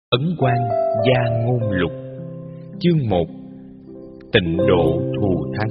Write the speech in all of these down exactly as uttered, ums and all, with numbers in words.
Ấn Quang Gia Ngôn Lục. Chương một. Tịnh độ thù thắng.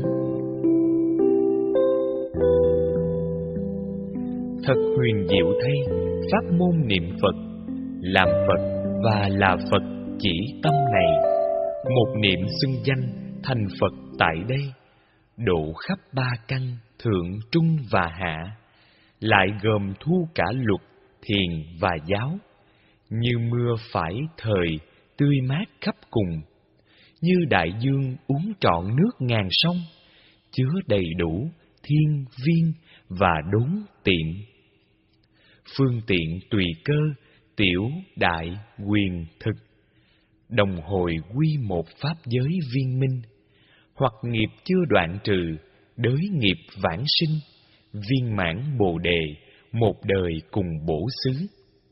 Thật huyền diệu thay, pháp môn niệm Phật, làm Phật và là Phật chỉ tâm này. Một niệm xưng danh thành Phật tại đây, độ khắp ba căn thượng trung và hạ, lại gồm thu cả luật, thiền và giáo. Như mưa phải thời, tươi mát khắp cùng. Như đại dương uống trọn nước ngàn sông, chứa đầy đủ thiên viên và đốn tiện. Phương tiện tùy cơ, tiểu đại quyền thực, đồng hồi quy một pháp giới viên minh. Hoặc nghiệp chưa đoạn trừ, đới nghiệp vãng sinh, viên mãn bồ đề, một đời cùng bổ xứ.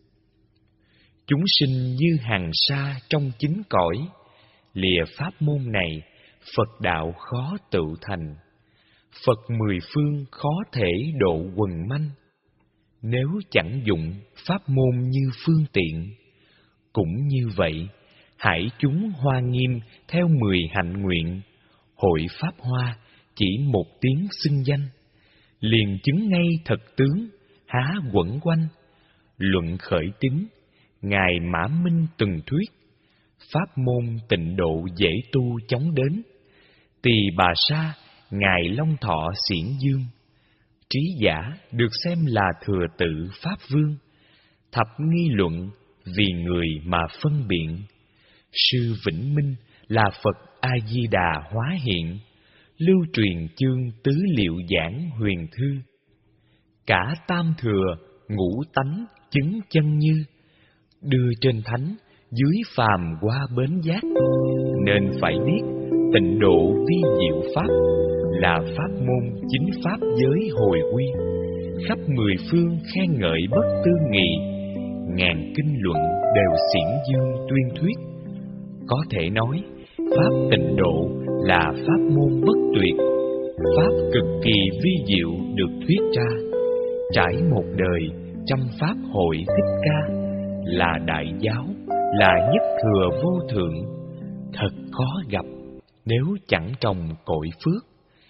Chúng sinh như hàng sa trong chín cõi, lìa pháp môn này, Phật đạo khó tự thành. Phật mười phương khó thể độ quần manh, nếu chẳng dụng pháp môn như phương tiện. Cũng như vậy, hãy chúng hoa nghiêm theo mười hạnh nguyện, hội pháp hoa chỉ một tiếng xưng danh, liền chứng ngay thật tướng, há quẩn quanh. Luận khởi tín, Ngài Mã Minh từng thuyết, pháp môn tịnh độ dễ tu chóng đến. Tỳ Bà Sa, Ngài Long Thọ xiển dương, trí giả được xem là thừa tự pháp vương. Thập nghi luận vì người mà phân biện, sư Vĩnh Minh là Phật A Di Đà hóa hiện, lưu truyền chương tứ liệu giảng huyền thư. Cả tam thừa ngũ tánh chứng chân như, đưa trên thánh dưới phàm qua bến giác. Nên phải biết tịnh độ vi diệu pháp, là pháp môn chính pháp giới hồi quy. Khắp mười phương khen ngợi bất tư nghị, ngàn kinh luận đều xiển dương tuyên thuyết. Có thể nói pháp tịnh độ là pháp môn bất tuyệt, pháp cực kỳ vi diệu được thuyết ra. Trải một đời trăm pháp hội thích ca, là đại giáo, là nhất thừa vô thượng. Thật khó gặp nếu chẳng trồng cội phước.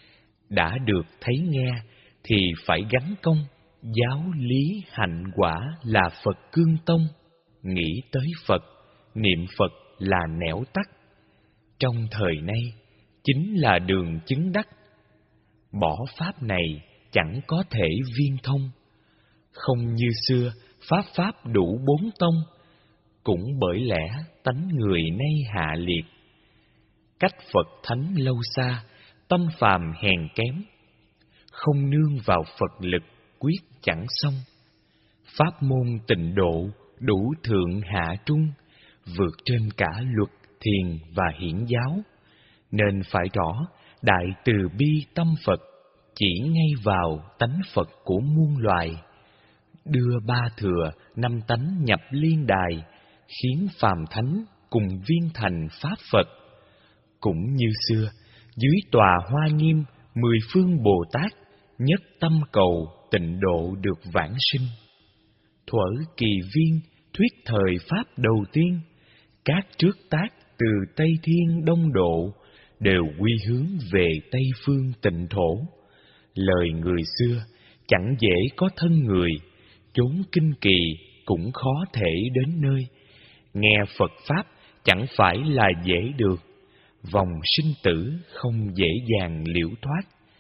Đã được thấy nghe thì phải gắn công, giáo lý hạnh quả là Phật cương tông. Nghĩ tới Phật, niệm Phật là nẻo tắt. Trong thời nay chính là đường chứng đắc. Bỏ pháp này chẳng có thể viên thông. Không như xưa pháp pháp đủ bốn tông, cũng bởi lẽ tánh người nay hạ liệt. Cách Phật thánh lâu xa, tâm phàm hèn kém, không nương vào Phật lực quyết chẳng xong. Pháp môn tịnh độ đủ thượng hạ trung, vượt trên cả luật thiền và hiển giáo. Nên phải rõ đại từ bi tâm Phật, chỉ ngay vào tánh Phật của muôn loài. Đưa ba thừa năm tánh nhập liên đài, khiến phàm thánh cùng viên thành pháp Phật. Cũng như xưa, dưới tòa hoa nghiêm mười phương Bồ Tát, nhất tâm cầu tịnh độ được vãng sinh. Thuở kỳ viên thuyết thời pháp đầu tiên, các trước tác từ Tây Thiên Đông Độ đều quy hướng về Tây phương tịnh thổ. Lời người xưa chẳng dễ có thân người, chốn kinh kỳ cũng khó thể đến nơi. Nghe Phật pháp chẳng phải là dễ được, vòng sinh tử không dễ dàng liễu thoát.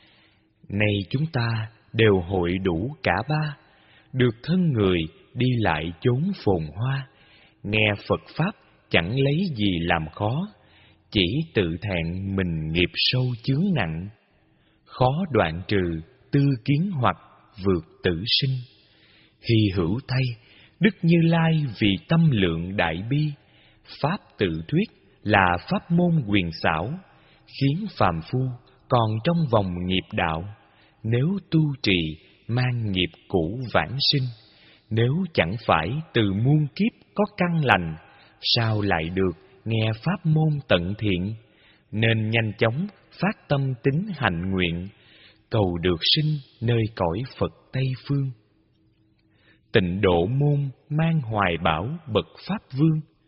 Nay chúng ta đều hội đủ cả ba, được thân người đi lại chốn phồn hoa. Nghe Phật pháp chẳng lấy gì làm khó, chỉ tự thẹn mình nghiệp sâu chướng nặng. Khó đoạn trừ tư kiến hoặc vượt tử sinh. Hy hữu thay, Đức Như Lai vì tâm lượng đại bi, pháp tự thuyết là pháp môn quyền xảo, khiến phàm phu còn trong vòng nghiệp đạo. Nếu tu trì mang nghiệp cũ vãng sinh, nếu chẳng phải từ muôn kiếp có căn lành, sao lại được nghe pháp môn tận thiện. Nên nhanh chóng phát tâm tín hạnh nguyện, cầu được sinh nơi cõi Phật Tây phương. Tịnh độ môn mang hoài bảo bậc pháp vương,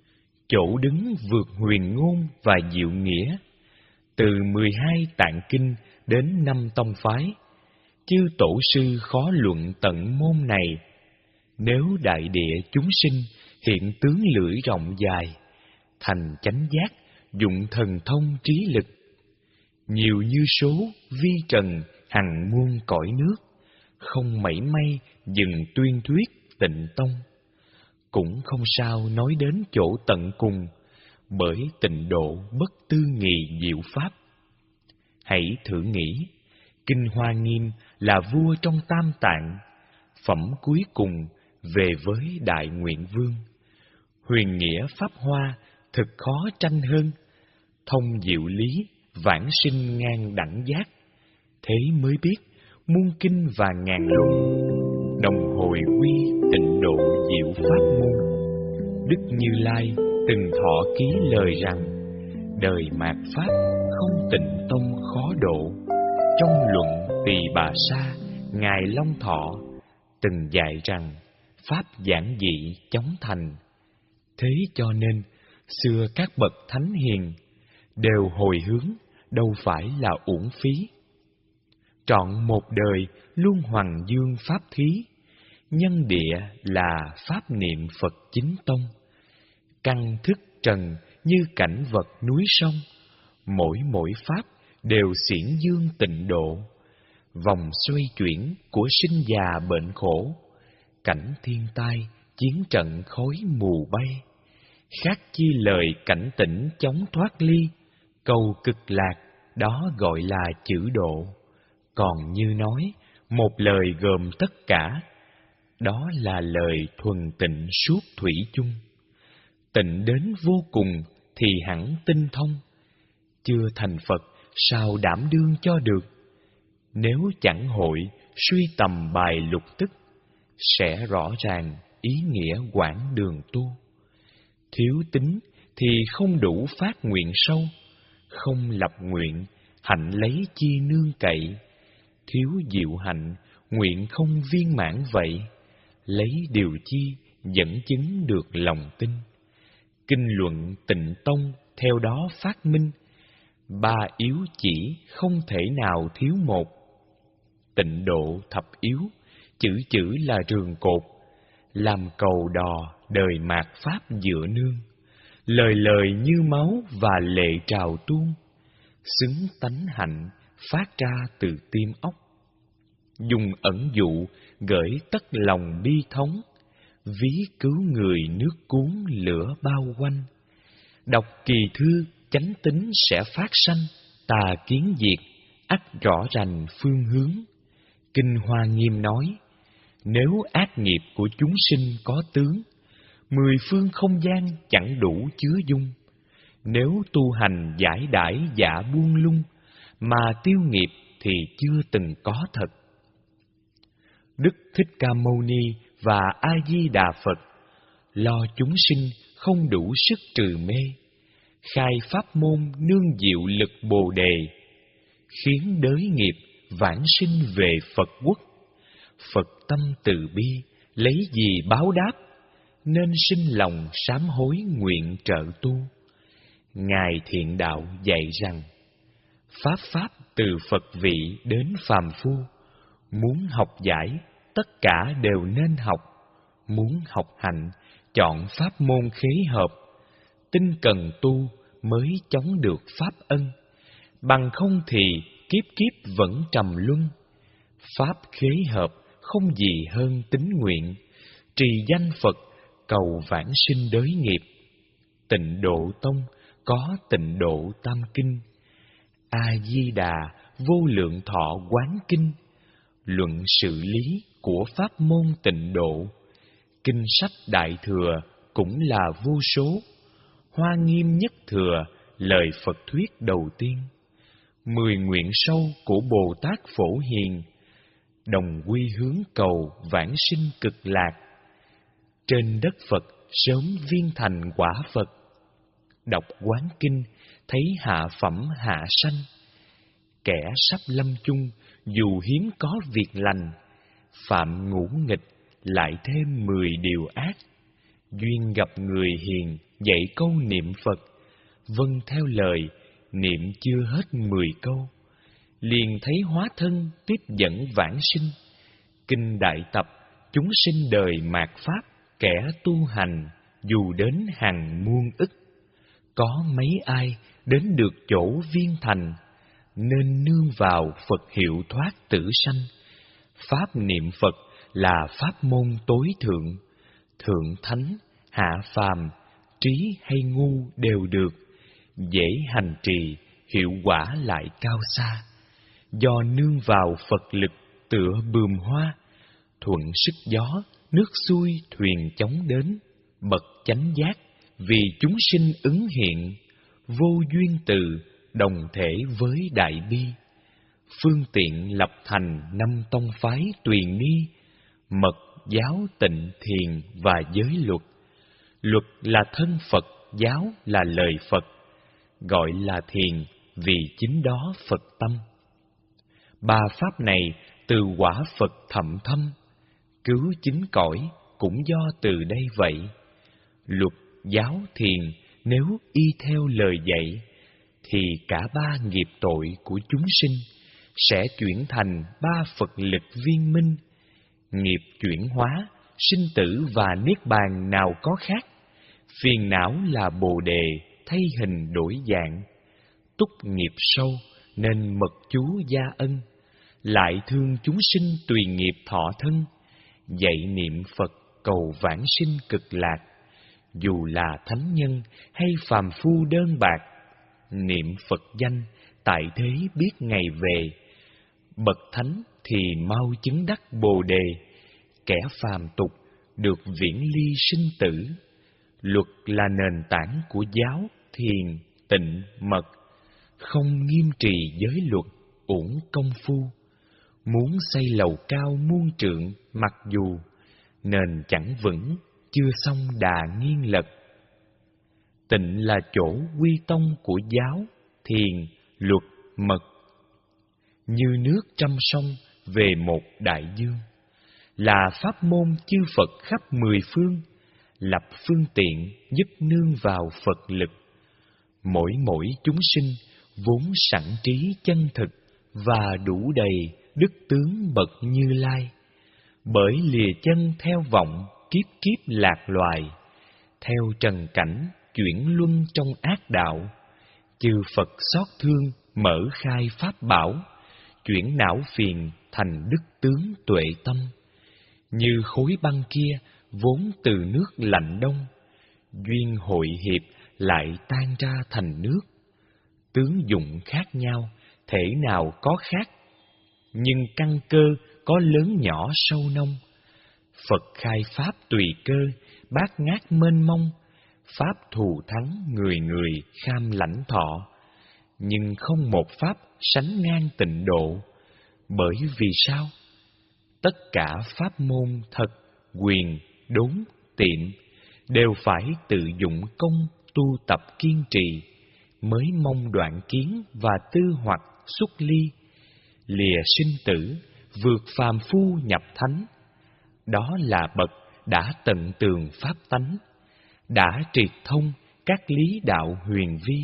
chỗ đứng vượt huyền ngôn và diệu nghĩa. Từ mười hai tạng kinh đến năm tông phái, chư tổ sư khó luận tận môn này. Nếu đại địa chúng sinh hiện tướng lưỡi rộng dài, thành chánh giác, dụng thần thông trí lực, nhiều như số vi trần hằng muôn cõi nước, không mảy may dừng tuyên thuyết Tịnh tông. Cũng không sao nói đến chỗ tận cùng, bởi tịnh độ bất tư nghị diệu pháp. Hãy thử nghĩ, Kinh Hoa Nghiêm là vua trong tam tạng, phẩm cuối cùng về với Đại Nguyện Vương. Huyền nghĩa Pháp Hoa thực khó tranh hơn, thông diệu lý, vãng sinh ngang đẳng giác. Thế mới biết muôn kinh và ngàn luân, đồng hồi quy tịnh độ diệu pháp môn. Đức Như Lai từng thọ ký lời rằng, đời mạt pháp không tịnh tông khó độ. Trong luận Tỳ Bà Sa, Ngài Long Thọ từng dạy rằng, pháp giản dị chóng thành. Thế cho nên xưa các bậc thánh hiền đều hồi hướng, đâu phải là uổng phí. Trọn một đời luôn hoằng dương pháp thí, nhân địa là pháp niệm Phật chính tông. Căn thức trần như cảnh vật núi sông, mỗi mỗi pháp đều xiển dương tịnh độ. Vòng xoay chuyển của sinh già bệnh khổ, cảnh thiên tai chiến trận khói mù bay. Khác chi lời cảnh tỉnh chống thoát ly, cầu cực lạc đó gọi là chữ độ. Còn như nói một lời gồm tất cả, đó là lời thuần tịnh suốt thủy chung. Tịnh đến vô cùng thì hẳn tinh thông, chưa thành Phật sao đảm đương cho được. Nếu chẳng hội suy tầm bài lục tức, sẽ rõ ràng ý nghĩa quảng đường tu. Thiếu tính thì không đủ phát nguyện sâu, không lập nguyện hạnh lấy chi nương cậy. Thiếu diệu hạnh nguyện không viên mãn vậy, lấy điều chi dẫn chứng được lòng tin. Kinh luận Tịnh tông theo đó phát minh, ba yếu chỉ không thể nào thiếu một. Tịnh độ thập yếu, chữ chữ là rường cột, làm cầu đò đời mạt pháp dựa nương. Lời lời như máu và lệ trào tuôn, xứng tánh hạnh phát ra từ tim óc. Dùng ẩn dụ gửi tất lòng bi thống, ví cứu người nước cuốn lửa bao quanh. Đọc kỳ thư chánh tính sẽ phát sanh, tà kiến diệt ắt rõ rành phương hướng. Kinh Hoa Nghiêm nói, nếu ác nghiệp của chúng sinh có tướng, mười phương không gian chẳng đủ chứa dung. Nếu tu hành giải đãi dạ buông lung, mà tiêu nghiệp thì chưa từng có thật. Đức Thích Ca Mâu Ni và A Di Đà Phật lo chúng sinh không đủ sức trừ mê, khai pháp môn nương diệu lực Bồ đề, khiến đới nghiệp vãng sinh về Phật quốc. Phật tâm từ bi lấy gì báo đáp, nên sinh lòng sám hối nguyện trợ tu. Ngài Thiện Đạo dạy rằng, pháp pháp từ Phật vị đến phàm phu, muốn học giải tất cả đều nên học. Muốn học hành chọn pháp môn khế hợp, tinh cần tu mới chống được pháp ân. Bằng không thì kiếp kiếp vẫn trầm luân. Pháp khế hợp không gì hơn tín nguyện, trì danh Phật cầu vãng sinh đới nghiệp. Tịnh độ tông có tịnh độ tam kinh, A Di Đà vô lượng thọ quán kinh, luận sự lý của pháp môn tịnh độ. Kinh sách Đại Thừa cũng là vô số, Hoa Nghiêm nhất thừa lời Phật thuyết đầu tiên. Mười nguyện sâu của Bồ Tát Phổ Hiền, đồng quy hướng cầu vãng sinh cực lạc. Trên đất Phật sớm viên thành quả Phật, đọc quán kinh thấy hạ phẩm hạ sanh. Kẻ sắp lâm chung dù hiếm có việc lành, phạm ngũ nghịch lại thêm mười điều ác. Duyên gặp người hiền dạy câu niệm Phật, vâng theo lời, niệm chưa hết mười câu, liền thấy hóa thân tiếp dẫn vãng sinh. Kinh Đại Tập, chúng sinh đời mạt Pháp, kẻ tu hành, dù đến hàng muôn ức. Có mấy ai đến được chỗ viên thành, nên nương vào Phật hiệu thoát tử sanh. Pháp niệm Phật là pháp môn tối thượng, thượng thánh, hạ phàm, trí hay ngu đều được, dễ hành trì, hiệu quả lại cao xa. Do nương vào Phật lực tựa bườm hoa, thuận sức gió, nước xuôi thuyền chóng đến, bậc chánh giác, vì chúng sinh ứng hiện, vô duyên từ, đồng thể với đại bi. Phương tiện lập thành năm tông phái tùy nghi, mật, giáo, tịnh, thiền và giới luật. Luật là thân Phật, giáo là lời Phật, gọi là thiền vì chính đó Phật tâm. Ba pháp này từ quả Phật thậm thâm, cứu chính cõi cũng do từ đây vậy. Luật, giáo, thiền nếu y theo lời dạy, thì cả ba nghiệp tội của chúng sinh sẽ chuyển thành ba Phật lực viên minh. Nghiệp chuyển hóa, sinh tử và niết bàn nào có khác. Phiền não là Bồ Đề, thay hình đổi dạng. Túc nghiệp sâu nên mật chú gia ân, lại thương chúng sinh tùy nghiệp thọ thân. Dạy niệm Phật cầu vãng sinh cực lạc, dù là thánh nhân hay phàm phu đơn bạc. Niệm Phật danh, tại thế biết ngày về. Bậc thánh thì mau chứng đắc Bồ Đề, kẻ phàm tục được viễn ly sinh tử. Luật là nền tảng của giáo, thiền, tịnh, mật. Không nghiêm trì giới luật, uổng công phu. Muốn xây lầu cao muôn trượng, mặc dù nền chẳng vững, chưa xong đà nghiêng lật. Tịnh là chỗ quy tông của giáo, thiền, luật, mật. Như nước trăm sông về một đại dương, là pháp môn chư Phật khắp mười phương, lập phương tiện giúp nương vào Phật lực. Mỗi mỗi chúng sinh vốn sẵn trí chân thực và đủ đầy đức tướng bậc Như Lai. Bởi lìa chân theo vọng kiếp kiếp lạc loài, theo trần cảnh chuyển luân trong ác đạo, chư Phật xót thương mở khai pháp bảo, chuyển não phiền thành đức tướng tuệ tâm. Như khối băng kia vốn từ nước lạnh đông, duyên hội hiệp lại tan ra thành nước. Tướng dụng khác nhau, thể nào có khác, nhưng căn cơ có lớn nhỏ sâu nông. Phật khai pháp tùy cơ, bát ngát mênh mông, pháp thù thắng người người kham lãnh thọ. Nhưng không một pháp sánh ngang tịnh độ. Bởi vì sao? Tất cả pháp môn thật, quyền, đốn, tiệm đều phải tự dụng công tu tập kiên trì, mới mong đoạn kiến và tư hoặc xuất ly, lìa sinh tử, vượt phàm phu nhập thánh. Đó là bậc đã tận tường pháp tánh, đã triệt thông các lý đạo huyền vi.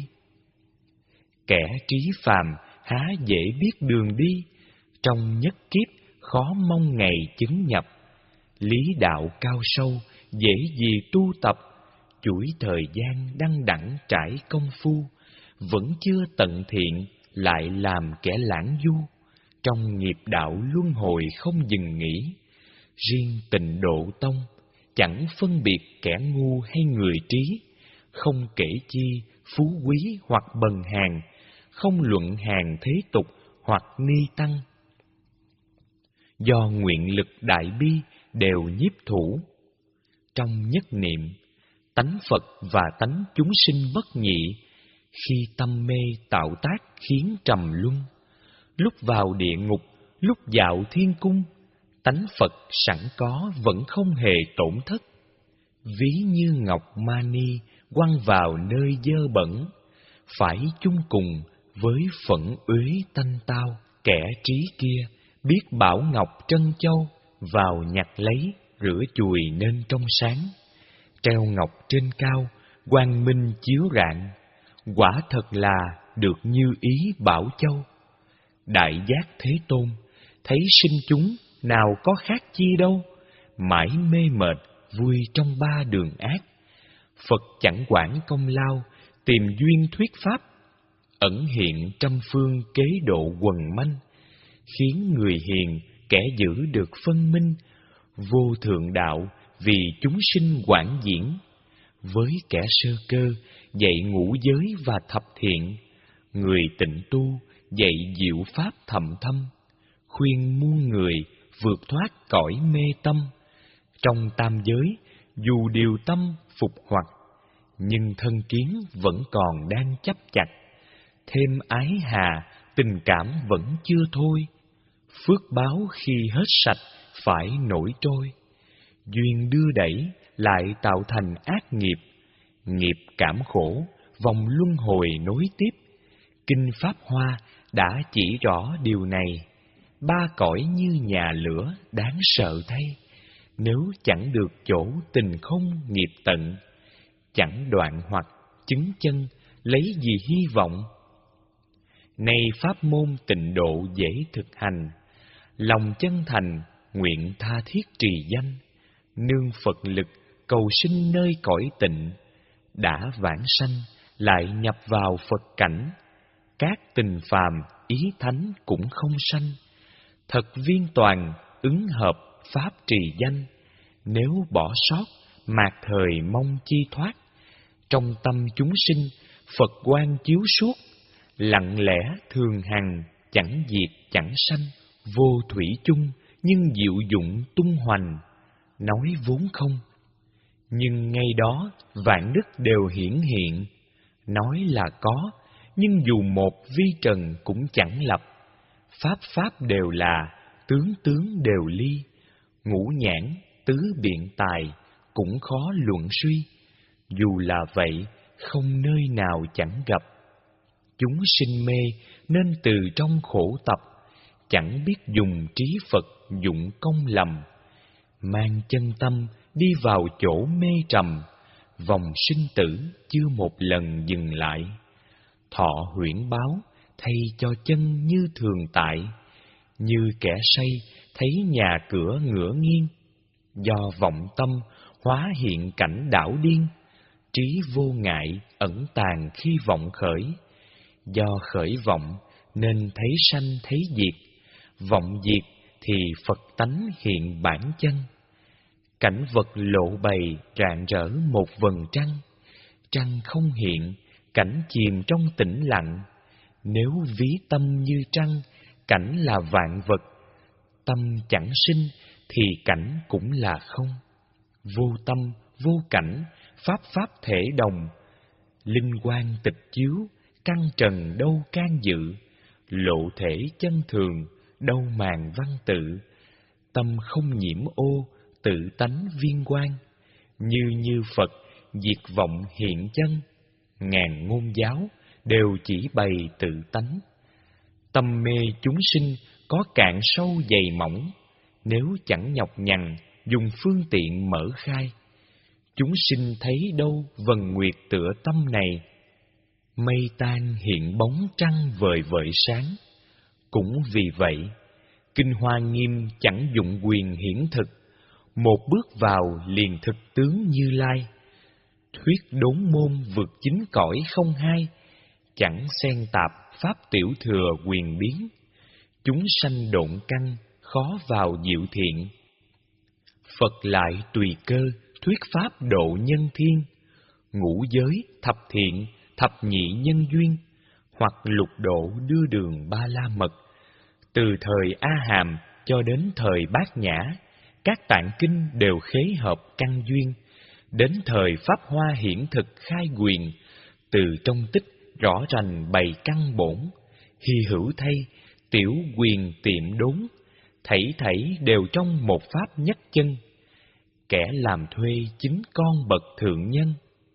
Kẻ trí phàm há dễ biết đường đi, trong nhất kiếp khó mong ngày chứng nhập. Lý đạo cao sâu dễ gì tu tập, chuỗi thời gian đăng đẳng trải công phu, vẫn chưa tận thiện lại làm kẻ lãng du. Trong nghiệp đạo luân hồi không dừng nghỉ. Riêng Tịnh Độ Tông chẳng phân biệt kẻ ngu hay người trí, không kể chi phú quý hoặc bần hàn, không luận hàng thế tục hoặc ni tăng. Do nguyện lực đại bi đều nhiếp thủ. Trong nhất niệm, tánh Phật và tánh chúng sinh bất nhị, khi tâm mê tạo tác khiến trầm luân. Lúc vào địa ngục, lúc dạo thiên cung, tánh Phật sẵn có vẫn không hề tổn thất. Ví như ngọc mani quăng vào nơi dơ bẩn, phải chung cùng với phẫn uế tanh tao. Kẻ trí kia biết bảo ngọc trân châu, vào nhặt lấy rửa chùi nên trong sáng. Treo ngọc trên cao, quang minh chiếu rạng, quả thật là được như ý Bảo Châu. Đại giác Thế Tôn, thấy sinh chúng nào có khác chi đâu, mãi mê mệt vui trong ba đường ác. Phật chẳng quản công lao, tìm duyên thuyết pháp, ẩn hiện trăm phương kế độ quần manh, khiến người hiền kẻ giữ được phân minh, vô thượng đạo vì chúng sinh quảng diễn. Với kẻ sơ cơ dạy ngũ giới và thập thiện, người tịnh tu dạy diệu pháp thầm thâm, khuyên muôn người vượt thoát cõi mê tâm. Trong tam giới dù điều tâm phục hoặc, nhưng thân kiến vẫn còn đang chấp chặt. Thêm ái hà tình cảm vẫn chưa thôi, phước báo khi hết sạch phải nổi trôi. Duyên đưa đẩy lại tạo thành ác nghiệp, nghiệp cảm khổ vòng luân hồi nối tiếp. Kinh Pháp Hoa đã chỉ rõ điều này. Ba cõi như nhà lửa đáng sợ thay, nếu chẳng được chỗ tình không nghiệp tận, chẳng đoạn hoặc chứng chân lấy gì hy vọng. Nay pháp môn tịnh độ dễ thực hành, lòng chân thành nguyện tha thiết trì danh, nương Phật lực cầu sinh nơi cõi tịnh. Đã vãng sanh lại nhập vào Phật cảnh, các tình phàm ý thánh cũng không sanh. Thật viên toàn ứng hợp pháp trì danh, nếu bỏ sót mạt thời mong chi thoát. Trong tâm chúng sinh Phật quang chiếu suốt, lặng lẽ thường hằng chẳng diệt chẳng sanh. Vô thủy chung nhưng diệu dụng tung hoành, nói vốn không nhưng ngay đó vạn đức đều hiển hiện. Nói là có nhưng dù một vi trần cũng chẳng lập, pháp pháp đều là tướng tướng đều ly. Ngũ nhãn tứ biện tài cũng khó luận suy, dù là vậy không nơi nào chẳng gặp. Chúng sinh mê nên từ trong khổ tập, chẳng biết dùng trí Phật dụng công lầm. Mang chân tâm đi vào chỗ mê trầm, vòng sinh tử chưa một lần dừng lại. Thọ huyễn báo thay cho chân như thường tại, như kẻ say thấy nhà cửa ngửa nghiêng. Do vọng tâm hóa hiện cảnh đảo điên, trí vô ngại ẩn tàng khi vọng khởi. Do khởi vọng nên thấy sanh thấy diệt, vọng diệt thì Phật tánh hiện bản chân. Cảnh vật lộ bày rạng rỡ một vầng trăng, trăng không hiện, cảnh chìm trong tĩnh lặng. Nếu ví tâm như trăng, cảnh là vạn vật, tâm chẳng sinh thì cảnh cũng là không. Vô tâm, vô cảnh, pháp pháp thể đồng, linh quang tịch chiếu, căn trần đâu can dự. Lộ thể chân thường, đâu màng văn tự, tâm không nhiễm ô, tự tánh viên quang. Như như Phật, diệt vọng hiện chân, ngàn ngôn giáo đều chỉ bày tự tánh. Tâm mê chúng sinh có cạn sâu dày mỏng, nếu chẳng nhọc nhằn dùng phương tiện mở khai. Chúng sinh thấy đâu vần nguyệt tựa tâm này, mây tan hiện bóng trăng vời vợi sáng. Cũng vì vậy, Kinh Hoa Nghiêm chẳng dụng quyền hiển thực, một bước vào liền thực tướng Như Lai. Thuyết đốn môn vượt chính cõi không hai, chẳng xen tạp pháp tiểu thừa quyền biến. Chúng sanh độn căn, khó vào diệu thiện. Phật lại tùy cơ, thuyết pháp độ nhân thiên. Ngũ giới, thập thiện, thập nhị nhân duyên, hoặc lục độ đưa đường ba la mật. Từ thời A Hàm cho đến thời Bát Nhã, các tạng kinh đều khế hợp căn duyên. Đến thời Pháp Hoa hiển thực khai quyền, từ trong tích rõ rành bày căn bổn. Hy hữu thay, tiểu quyền tiệm đốn, thảy thảy đều trong một pháp nhất chân. Kẻ làm thuê chính con bậc thượng nhân.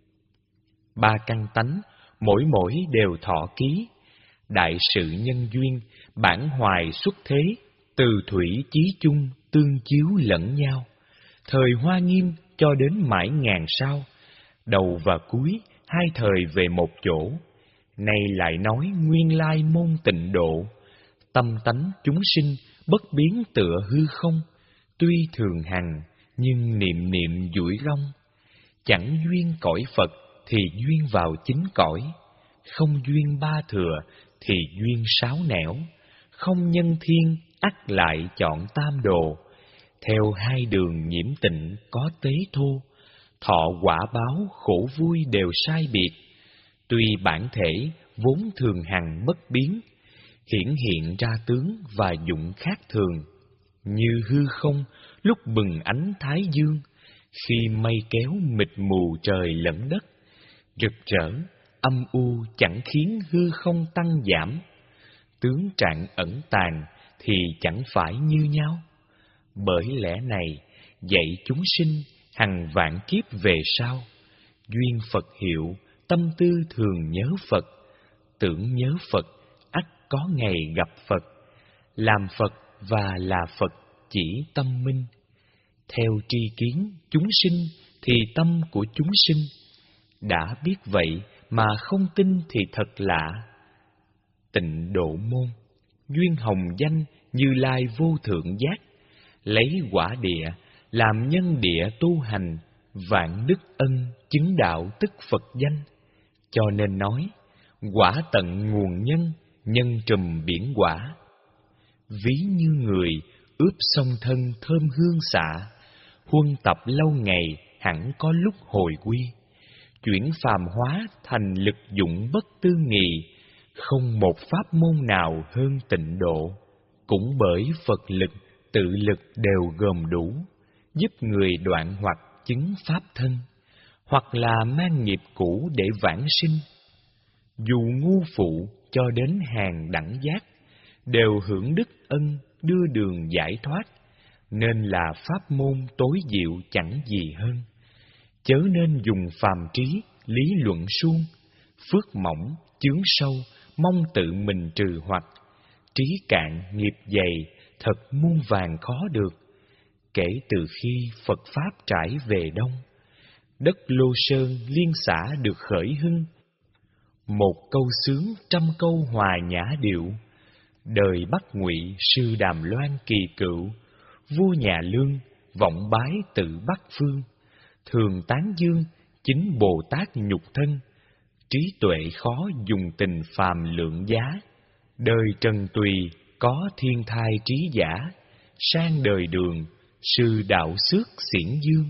Ba căn tánh, mỗi mỗi đều thọ ký. Đại sự nhân duyên, bản hoài xuất thế, từ thủy chí chung tương chiếu lẫn nhau. Thời Hoa Nghiêm cho đến mãi ngàn sao, đầu và cuối hai thời về một chỗ. Nay lại nói nguyên lai môn tịnh độ, tâm tánh chúng sinh bất biến tựa hư không, tuy thường hằng nhưng niệm niệm duỗi rong. Chẳng duyên cõi Phật thì duyên vào chính cõi, không duyên ba thừa thì duyên sáu nẻo, không nhân thiên ắt lại chọn tam đồ. Theo hai đường nhiễm tịnh có tế thô, thọ quả báo khổ vui đều sai biệt. Tuy bản thể vốn thường hằng bất biến, hiển hiện ra tướng và dụng khác thường, như hư không lúc bừng ánh thái dương, khi mây kéo mịt mù trời lẫn đất. Rực rỡ âm u chẳng khiến hư không tăng giảm, tướng trạng ẩn tàng thì chẳng phải như nhau. Bởi lẽ này dạy chúng sinh hằng vạn kiếp về sau, duyên Phật hiệu tâm tư thường nhớ Phật, tưởng nhớ Phật ắt có ngày gặp Phật. Làm Phật và là Phật chỉ tâm minh, theo tri kiến chúng sinh thì tâm của chúng sinh. Đã biết vậy mà không tin thì thật lạ. Tịnh độ môn, duyên hồng danh Như Lai vô thượng giác, lấy quả địa làm nhân địa tu hành, vạn đức ân chứng đạo tức Phật danh. Cho nên nói, quả tận nguồn nhân, nhân trùm biển quả. Ví như người ướp song thân thơm hương xạ, huân tập lâu ngày hẳn có lúc hồi quy. Chuyển phàm hóa thành lực dụng bất tư nghì, không một pháp môn nào hơn tịnh độ. Cũng bởi Phật lực, tự lực đều gồm đủ, giúp người đoạn hoặc chứng pháp thân, hoặc là mang nghiệp cũ để vãng sinh. Dù ngu phụ cho đến hàng đẳng giác, đều hưởng đức ân đưa đường giải thoát, nên là pháp môn tối diệu chẳng gì hơn. Chớ nên dùng phàm trí lý luận suông, phước mỏng chướng sâu mong tự mình trừ hoặc. Trí cạn nghiệp dày thật muôn vàng khó được. Kể từ khi Phật pháp trải về đông, đất Lô Sơn liên xã được khởi hưng. Một câu sướng trăm câu hòa nhã điệu, đời Bắc Ngụy sư Đàm Loan kỳ cựu. Vua nhà Lương vọng bái tự Bắc phương, thường tán dương chính Bồ Tát nhục thân. Trí tuệ khó dùng tình phàm lượng giá, đời trần tùy có thiên thai trí giả. Sang đời đường sư đạo xước xiển dương,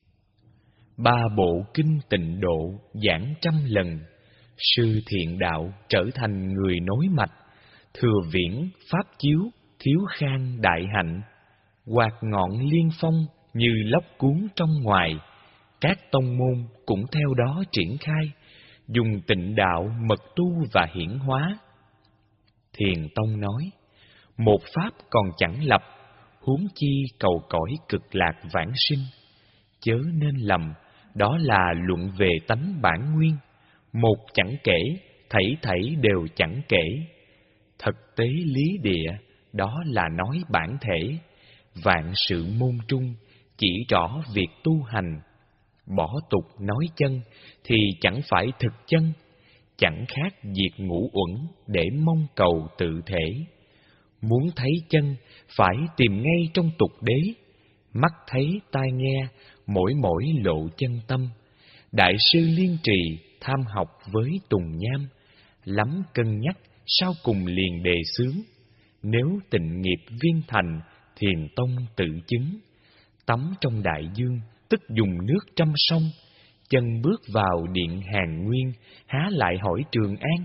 ba bộ kinh tịnh độ giảng trăm lần. Sư thiện đạo trở thành người nối mạch, thừa viễn pháp chiếu thiếu khang đại hạnh. Quạt ngọn liên phong như lốc cuốn trong ngoài, các tông môn cũng theo đó triển khai, dùng tịnh đạo mật tu và hiển hóa. Thiền Tông nói, một pháp còn chẳng lập, huống chi cầu cõi cực lạc vãng sinh. Chớ nên lầm, đó là luận về tánh bản nguyên. Một chẳng kể, thảy thảy đều chẳng kể. Thực tế lý địa, đó là nói bản thể. Vạn sự môn trung, chỉ rõ việc tu hành. Bỏ tục nói chân, thì chẳng phải thực chân. Chẳng khác diệt ngũ uẩn để mong cầu tự thể. Muốn thấy chân, phải tìm ngay trong tục đế. Mắt thấy tai nghe, mỗi mỗi lộ chân tâm. Đại sư Liên Trì tham học với Tùng Nham, lắm cân nhắc sau cùng liền đề xướng. Nếu tịnh nghiệp viên thành, Thiền Tông tự chứng. Tắm trong đại dương, tức dùng nước trăm sông. Chân bước vào điện Hàn Nguyên, há lại hỏi Trường An.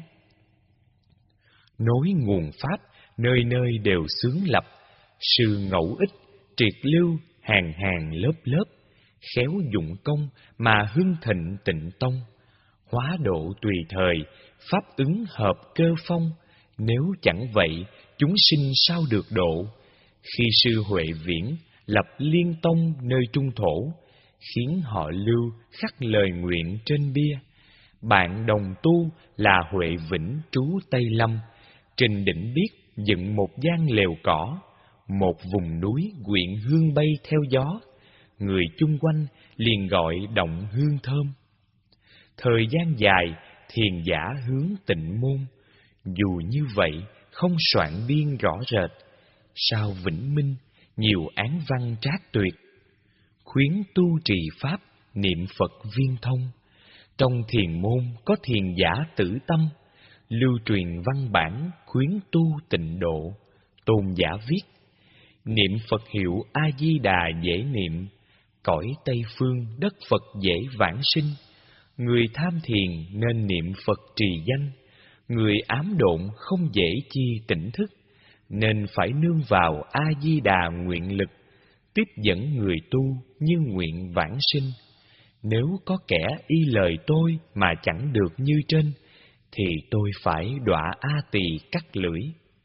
Nối nguồn pháp, nơi nơi đều xướng lập. Sư ngẫu ích, triệt lưu, hàng hàng lớp lớp. Khéo dụng công mà hưng thịnh tịnh tông. Hóa độ tùy thời, pháp ứng hợp cơ phong. Nếu chẳng vậy, chúng sinh sao được độ. Khi sư Huệ Viễn lập Liên Tông nơi trung thổ, khiến họ lưu khắc lời nguyện trên bia. Bạn đồng tu là Huệ Vĩnh trú Tây Lâm, Trình Định biết dựng một gian lều cỏ, một vùng núi quyện hương bay theo gió. người chung quanh liền gọi động hương thơm. Thời gian dài, thiền giả hướng Tịnh môn, dù như vậy không soạn biên rõ rệt, sao vĩnh minh nhiều án văn trác tuyệt. Khuyến tu trì pháp, niệm Phật viên thông. Trong thiền môn có thiền giả tử tâm, lưu truyền văn bản khuyến tu tịnh độ. Tôn giả viết: niệm Phật hiệu A Di Đà dễ niệm, cõi Tây phương đất Phật dễ vãng sinh. Người tham thiền nên niệm Phật trì danh, người ám độn không dễ chi tỉnh thức, nên phải nương vào A Di Đà nguyện lực, tiếp dẫn người tu như nguyện vãng sinh. Nếu có kẻ y lời tôi mà chẳng được như trên, thì tôi phải đọa A Tỳ cắt lưỡi.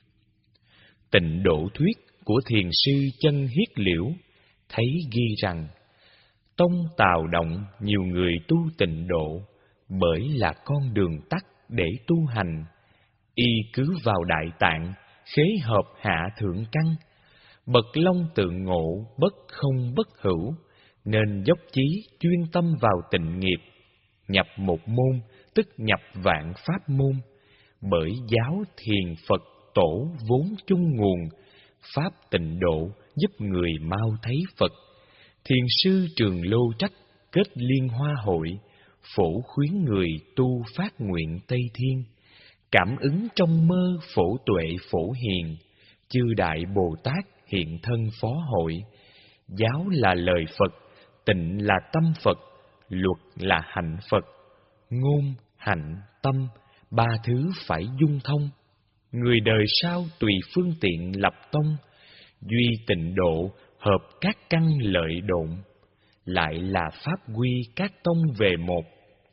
Tịnh độ thuyết của thiền sư Chân Hiết Liễu thấy ghi rằng: tông Tào Động nhiều người tu tịnh độ, bởi là con đường tắt để tu hành. Y cứ vào Đại Tạng, khế hợp hạ thượng căn. Bậc Long Tượng Ngộ bất không bất hữu, nên dốc chí chuyên tâm vào tịnh nghiệp. Nhập một môn, tức nhập vạn pháp môn. Bởi giáo thiền Phật tổ vốn chung nguồn, pháp tịnh độ giúp người mau thấy Phật. Thiền sư Trường Lô Trách kết liên hoa hội, phổ khuyến người tu phát nguyện Tây Thiên. Cảm ứng trong mơ phổ tuệ phổ hiền, chư đại Bồ Tát hiện thân phó hội. Giáo là lời Phật, tịnh là tâm Phật, luật là hạnh Phật. Ngôn, hạnh, tâm, ba thứ phải dung thông. Người đời sau tùy phương tiện lập tông, duy tịnh độ hợp các căn lợi độn. Lại là pháp quy các tông về một,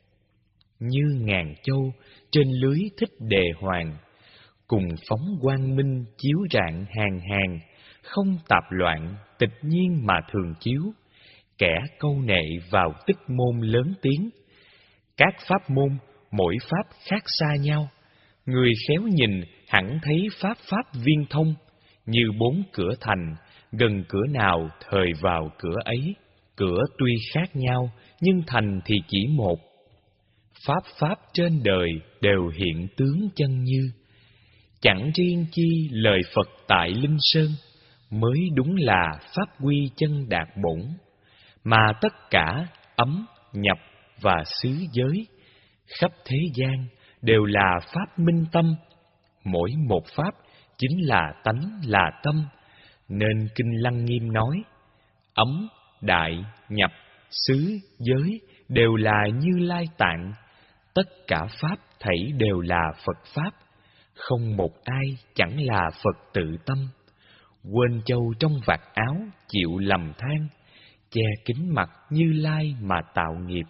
như ngàn châu trên lưới thích đề hoàng. Cùng phóng quang minh chiếu rạng hàng hàng, không tạp loạn tịch nhiên mà thường chiếu. Kẻ câu nệ vào tích môn lớn tiếng, các pháp môn mỗi pháp khác xa nhau. Người khéo nhìn hẳn thấy pháp pháp viên thông, như bốn cửa thành, gần cửa nào thời vào cửa ấy. Cửa tuy khác nhau, nhưng thành thì chỉ một. Pháp pháp trên đời đều hiện tướng chân như. Chẳng riêng chi lời Phật tại Linh Sơn, mới đúng là pháp quy chân đạt bổn. Mà tất cả ấm, nhập và xứ giới, khắp thế gian đều là pháp minh tâm. Mỗi một pháp chính là tánh là tâm, nên Kinh Lăng Nghiêm nói: ấm, đại, nhập, xứ, giới đều là Như Lai Tạng. Tất cả pháp thảy đều là Phật pháp, không một ai chẳng là Phật tự tâm. Quên châu trong vạt áo chịu lầm than, che kín mặt Như Lai mà tạo nghiệp.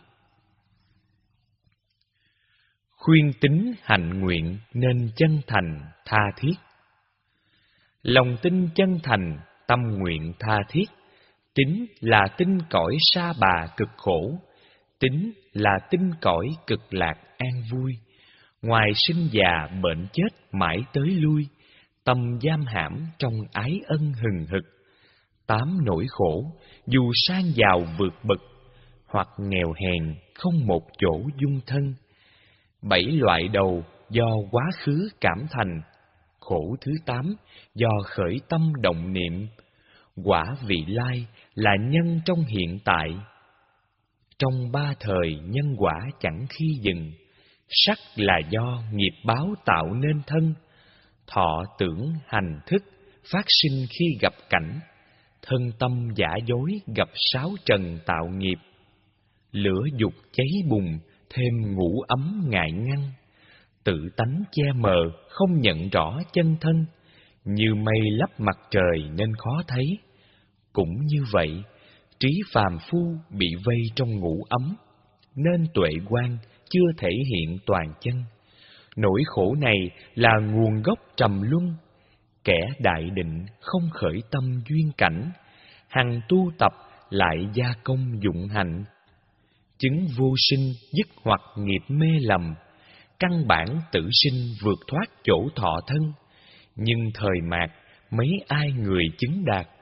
Khuyên tín hạnh nguyện nên chân thành tha thiết. Lòng tin chân thành, tâm nguyện tha thiết. Tín là tin cõi sa bà cực khổ, tín là tin cõi cực lạc an vui. Ngoài sinh già bệnh chết mãi tới lui, tâm giam hãm trong ái ân hừng hực. Tám nỗi khổ dù sang giàu vượt bậc, hoặc nghèo hèn không một chỗ dung thân. Bảy loại đầu do quá khứ cảm thành, khổ thứ tám do khởi tâm động niệm. Quả vị lai là nhân trong hiện tại, trong ba thời nhân quả chẳng khi dừng. Sắc là do nghiệp báo tạo nên thân, thọ tưởng hành thức phát sinh khi gặp cảnh. Thân tâm giả dối gặp sáu trần tạo nghiệp, lửa dục cháy bùng thêm ngủ ấm ngại ngăn. Tự tánh che mờ không nhận rõ chân thân, như mây lấp mặt trời nên khó thấy. Cũng như vậy, trí phàm phu bị vây trong ngủ ấm, nên tuệ quang chưa thể hiện toàn chân. Nỗi khổ này là nguồn gốc trầm luân. Kẻ đại định không khởi tâm duyên cảnh, hằng tu tập lại gia công dụng hạnh. Chứng vô sinh dứt hoặc nghiệp mê lầm, căn bản tử sinh vượt thoát chỗ thọ thân. Nhưng thời mạt mấy ai người chứng đạt,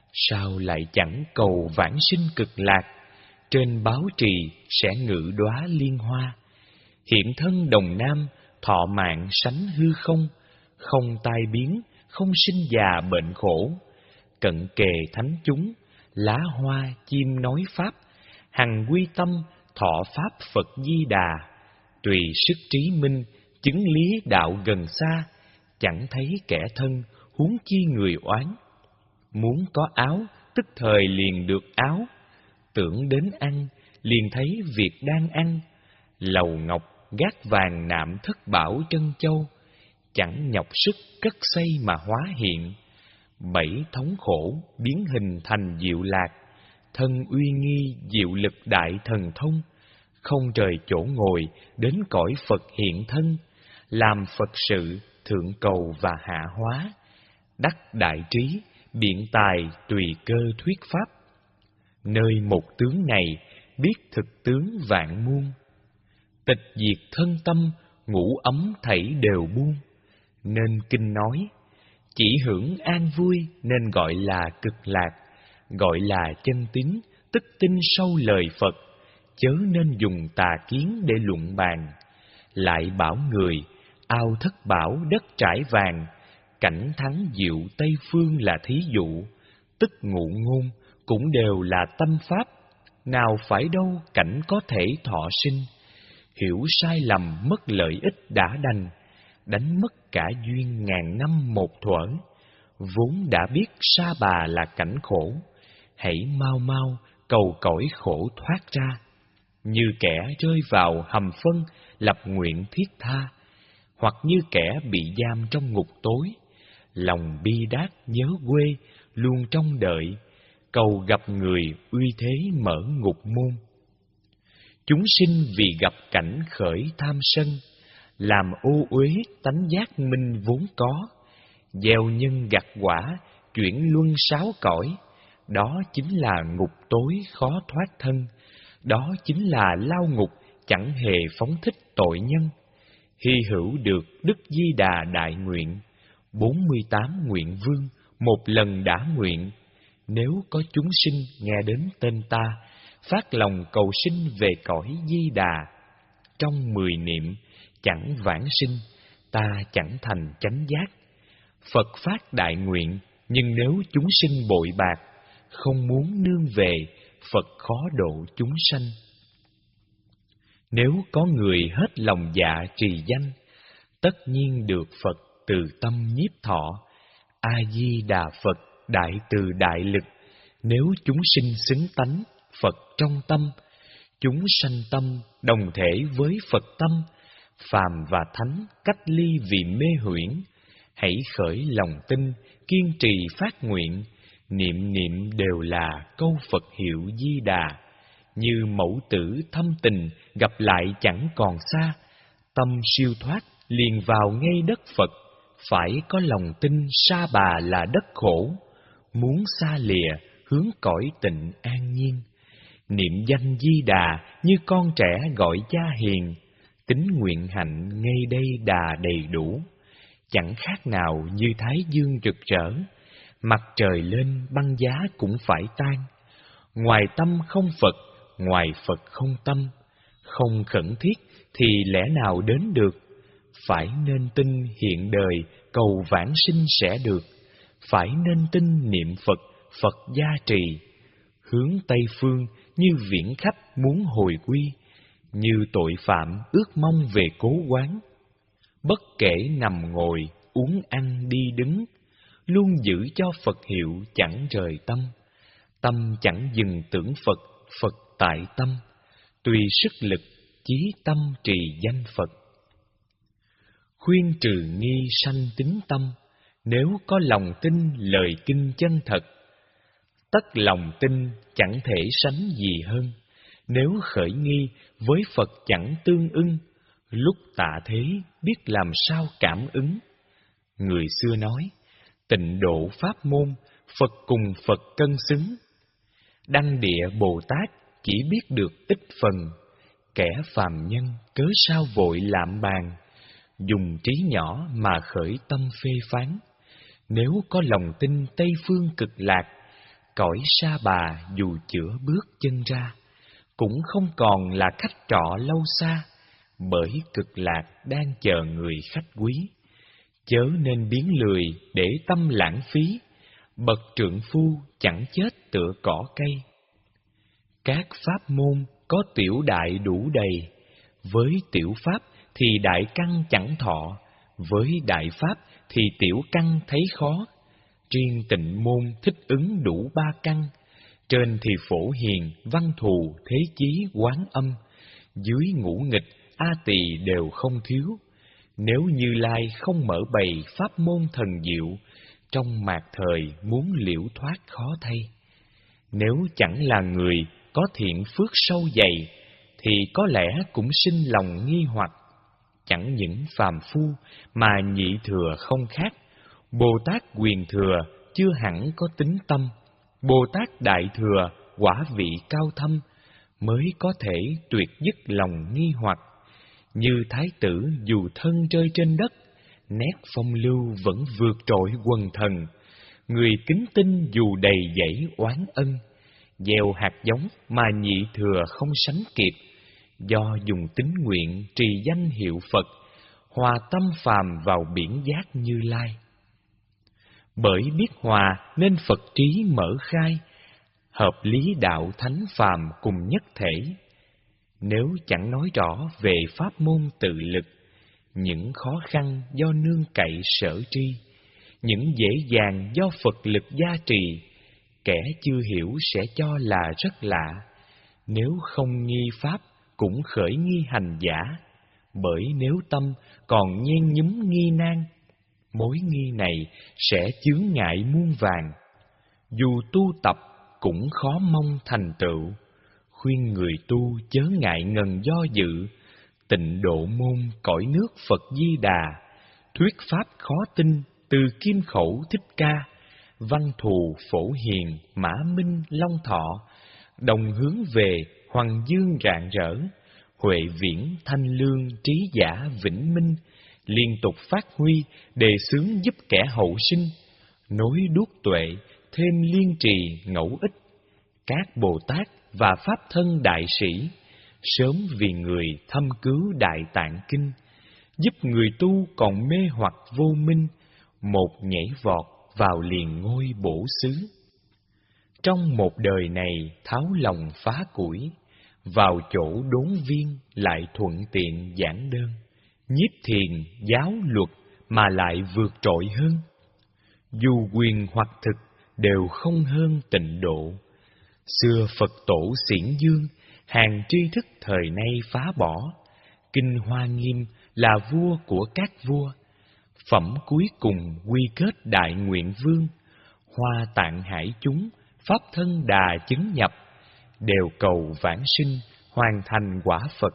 sao lại chẳng cầu vãng sinh cực lạc, trên báo trì sẽ ngự đóa liên hoa. Hiện thân đồng nam, thọ mạng sánh hư không, không tai biến, không sinh già bệnh khổ. Cận kề thánh chúng, lá hoa chim nói pháp, hằng quy tâm, thọ pháp Phật Di Đà. Tùy sức trí minh, chứng lý đạo gần xa, chẳng thấy kẻ thân, huống chi người oán. Muốn có áo, tức thời liền được áo, tưởng đến ăn, liền thấy việc đang ăn. Lầu ngọc gác vàng nạm thất bảo trân châu, chẳng nhọc sức cất xây mà hóa hiện. Bảy thống khổ biến hình thành diệu lạc, thân uy nghi diệu lực đại thần thông. Không trời chỗ ngồi, đến cõi Phật hiện thân, làm Phật sự thượng cầu và hạ hóa. Đắc đại trí, biện tài tùy cơ thuyết pháp, nơi một tướng này biết thực tướng vạn muôn. Tịch diệt thân tâm, ngủ ấm thảy đều buông, nên kinh nói chỉ hưởng an vui nên gọi là cực lạc. Gọi là chân tín, tức tin sâu lời Phật, chớ nên dùng tà kiến để luận bàn. Lại bảo người, ao thất bảo đất trải vàng, cảnh thắng diệu Tây phương là thí dụ. Tức ngụ ngôn cũng đều là tâm pháp, nào phải đâu cảnh có thể thọ sinh. Hiểu sai lầm mất lợi ích đã đành, đánh mất cả duyên ngàn năm một thuở. Vốn đã biết sa bà là cảnh khổ, hãy mau mau cầu cõi khổ thoát ra. Như kẻ rơi vào hầm phân lập nguyện thiết tha, hoặc như kẻ bị giam trong ngục tối, lòng bi đát nhớ quê luôn trong đợi, cầu gặp người uy thế mở ngục môn. Chúng sinh vì gặp cảnh khởi tham sân, làm ô uế tánh giác minh vốn có. Gieo nhân gặt quả, chuyển luân sáu cõi, đó chính là ngục tối khó thoát thân. Đó chính là lao ngục chẳng hề phóng thích tội nhân. Hy hữu được Đức Di Đà đại nguyện, bốn mươi tám nguyện vương một lần đã nguyện. Nếu có chúng sinh nghe đến tên ta, phát lòng cầu sinh về cõi Di Đà, trong mười niệm chẳng vãng sinh, ta chẳng thành chánh giác. Phật phát đại nguyện, nhưng nếu chúng sinh bội bạc, không muốn nương về, Phật khó độ chúng sanh. Nếu có người hết lòng dạ trì danh, tất nhiên được Phật từ tâm nhiếp thọ. A Di Đà Phật đại từ đại lực, nếu chúng sinh xứng tánh Phật trong tâm, chúng sanh tâm đồng thể với Phật tâm. Phàm và thánh cách ly vì mê huyễn, hãy khởi lòng tin kiên trì phát nguyện. Niệm niệm đều là câu Phật hiệu Di Đà, như mẫu tử thâm tình gặp lại chẳng còn xa. Tâm siêu thoát liền vào ngay đất Phật, phải có lòng tin sa bà là đất khổ. Muốn xa lìa hướng cõi tịnh an nhiên, niệm danh Di Đà như con trẻ gọi cha hiền. Tính nguyện hạnh ngay đây đà đầy đủ, chẳng khác nào như thái dương rực rỡ. Mặt trời lên băng giá cũng phải tan. Ngoài tâm không Phật, ngoài Phật không tâm. Không khẩn thiết thì lẽ nào đến được. Phải nên tin hiện đời cầu vãng sinh sẽ được. Phải nên tin niệm Phật, Phật gia trì. Hướng Tây phương như viễn khách muốn hồi quy, như tội phạm ước mong về cố quán. Bất kể nằm ngồi, uống ăn đi đứng, luôn giữ cho Phật hiệu chẳng rời tâm. Tâm chẳng dừng tưởng Phật, Phật tại tâm. Tùy sức lực, chí tâm trì danh Phật. Khuyên trừ nghi sanh tín tâm, nếu có lòng tin lời kinh chân thật. Tất lòng tin chẳng thể sánh gì hơn, nếu khởi nghi với Phật chẳng tương ưng. Lúc tạ thế biết làm sao cảm ứng. Người xưa nói, tịnh độ pháp môn, Phật cùng Phật cân xứng. Đăng địa Bồ Tát chỉ biết được ít phần, kẻ phàm nhân cớ sao vội lạm bàn. Dùng trí nhỏ mà khởi tâm phê phán, nếu có lòng tin Tây phương cực lạc, cõi sa bà dù chữa bước chân ra, cũng không còn là khách trọ lâu xa, bởi cực lạc đang chờ người khách quý. Chớ nên biến lười để tâm lãng phí, bậc trượng phu chẳng chết tựa cỏ cây. Các pháp môn có tiểu đại đủ đầy, với tiểu pháp thì đại căn chẳng thọ, với đại pháp thì tiểu căn thấy khó. Riêng tịnh môn thích ứng đủ ba căn, trên thì phổ hiền, văn thù, thế chí, quán âm, dưới ngũ nghịch, a tỳ đều không thiếu. Nếu Như Lai không mở bày pháp môn thần diệu, trong mạt thời muốn liễu thoát khó thay. Nếu chẳng là người có thiện phước sâu dày, thì có lẽ cũng sinh lòng nghi hoặc. Chẳng những phàm phu mà nhị thừa không khác, Bồ Tát quyền thừa chưa hẳn có tính tâm, Bồ Tát đại thừa quả vị cao thâm, mới có thể tuyệt dứt lòng nghi hoặc. Như thái tử dù thân rơi trên đất, nét phong lưu vẫn vượt trội quần thần. Người kính tinh dù đầy dẫy oán ân, gieo hạt giống mà nhị thừa không sánh kịp. Do dùng tín nguyện trì danh hiệu Phật, hòa tâm phàm vào biển giác Như Lai. Bởi biết hòa nên Phật trí mở khai, hợp lý đạo thánh phàm cùng nhất thể. Nếu chẳng nói rõ về pháp môn tự lực, những khó khăn do nương cậy sở tri, những dễ dàng do Phật lực gia trì, kẻ chưa hiểu sẽ cho là rất lạ. Nếu không nghi pháp cũng khởi nghi hành giả, bởi nếu tâm còn nhen nhúm nghi nan, mối nghi này sẽ chướng ngại muôn vàng. Dù tu tập cũng khó mong thành tựu, khuyên người tu chớ ngại ngần do dự. Tịnh độ môn cõi nước Phật Di Đà, thuyết pháp khó tin từ kim khẩu Thích Ca. Văn thù phổ hiền mã minh long thọ, đồng hướng về hoàng dương rạng rỡ. Huệ viễn thanh lương trí giả vĩnh minh, liên tục phát huy đề xướng giúp kẻ hậu sinh. Nối đuốc tuệ thêm liên trì ngẫu ích, các Bồ Tát và pháp thân đại sĩ sớm vì người thâm cứu Đại Tạng Kinh, giúp người tu còn mê hoặc vô minh, một nhảy vọt vào liền ngôi bổ xứ. Trong một đời này tháo lòng phá củi, vào chỗ đốn viên lại thuận tiện giảng đơn. Nhiếp thiền giáo luật mà lại vượt trội hơn, dù quyền hoặc thực đều không hơn tịnh độ. Xưa Phật tổ xiển dương, hàng tri thức thời nay phá bỏ. Kinh Hoa Nghiêm là vua của các vua, phẩm cuối cùng quy kết đại nguyện vương. Hoa tạng hải chúng, pháp thân đà chứng nhập, đều cầu vãng sinh, hoàn thành quả Phật.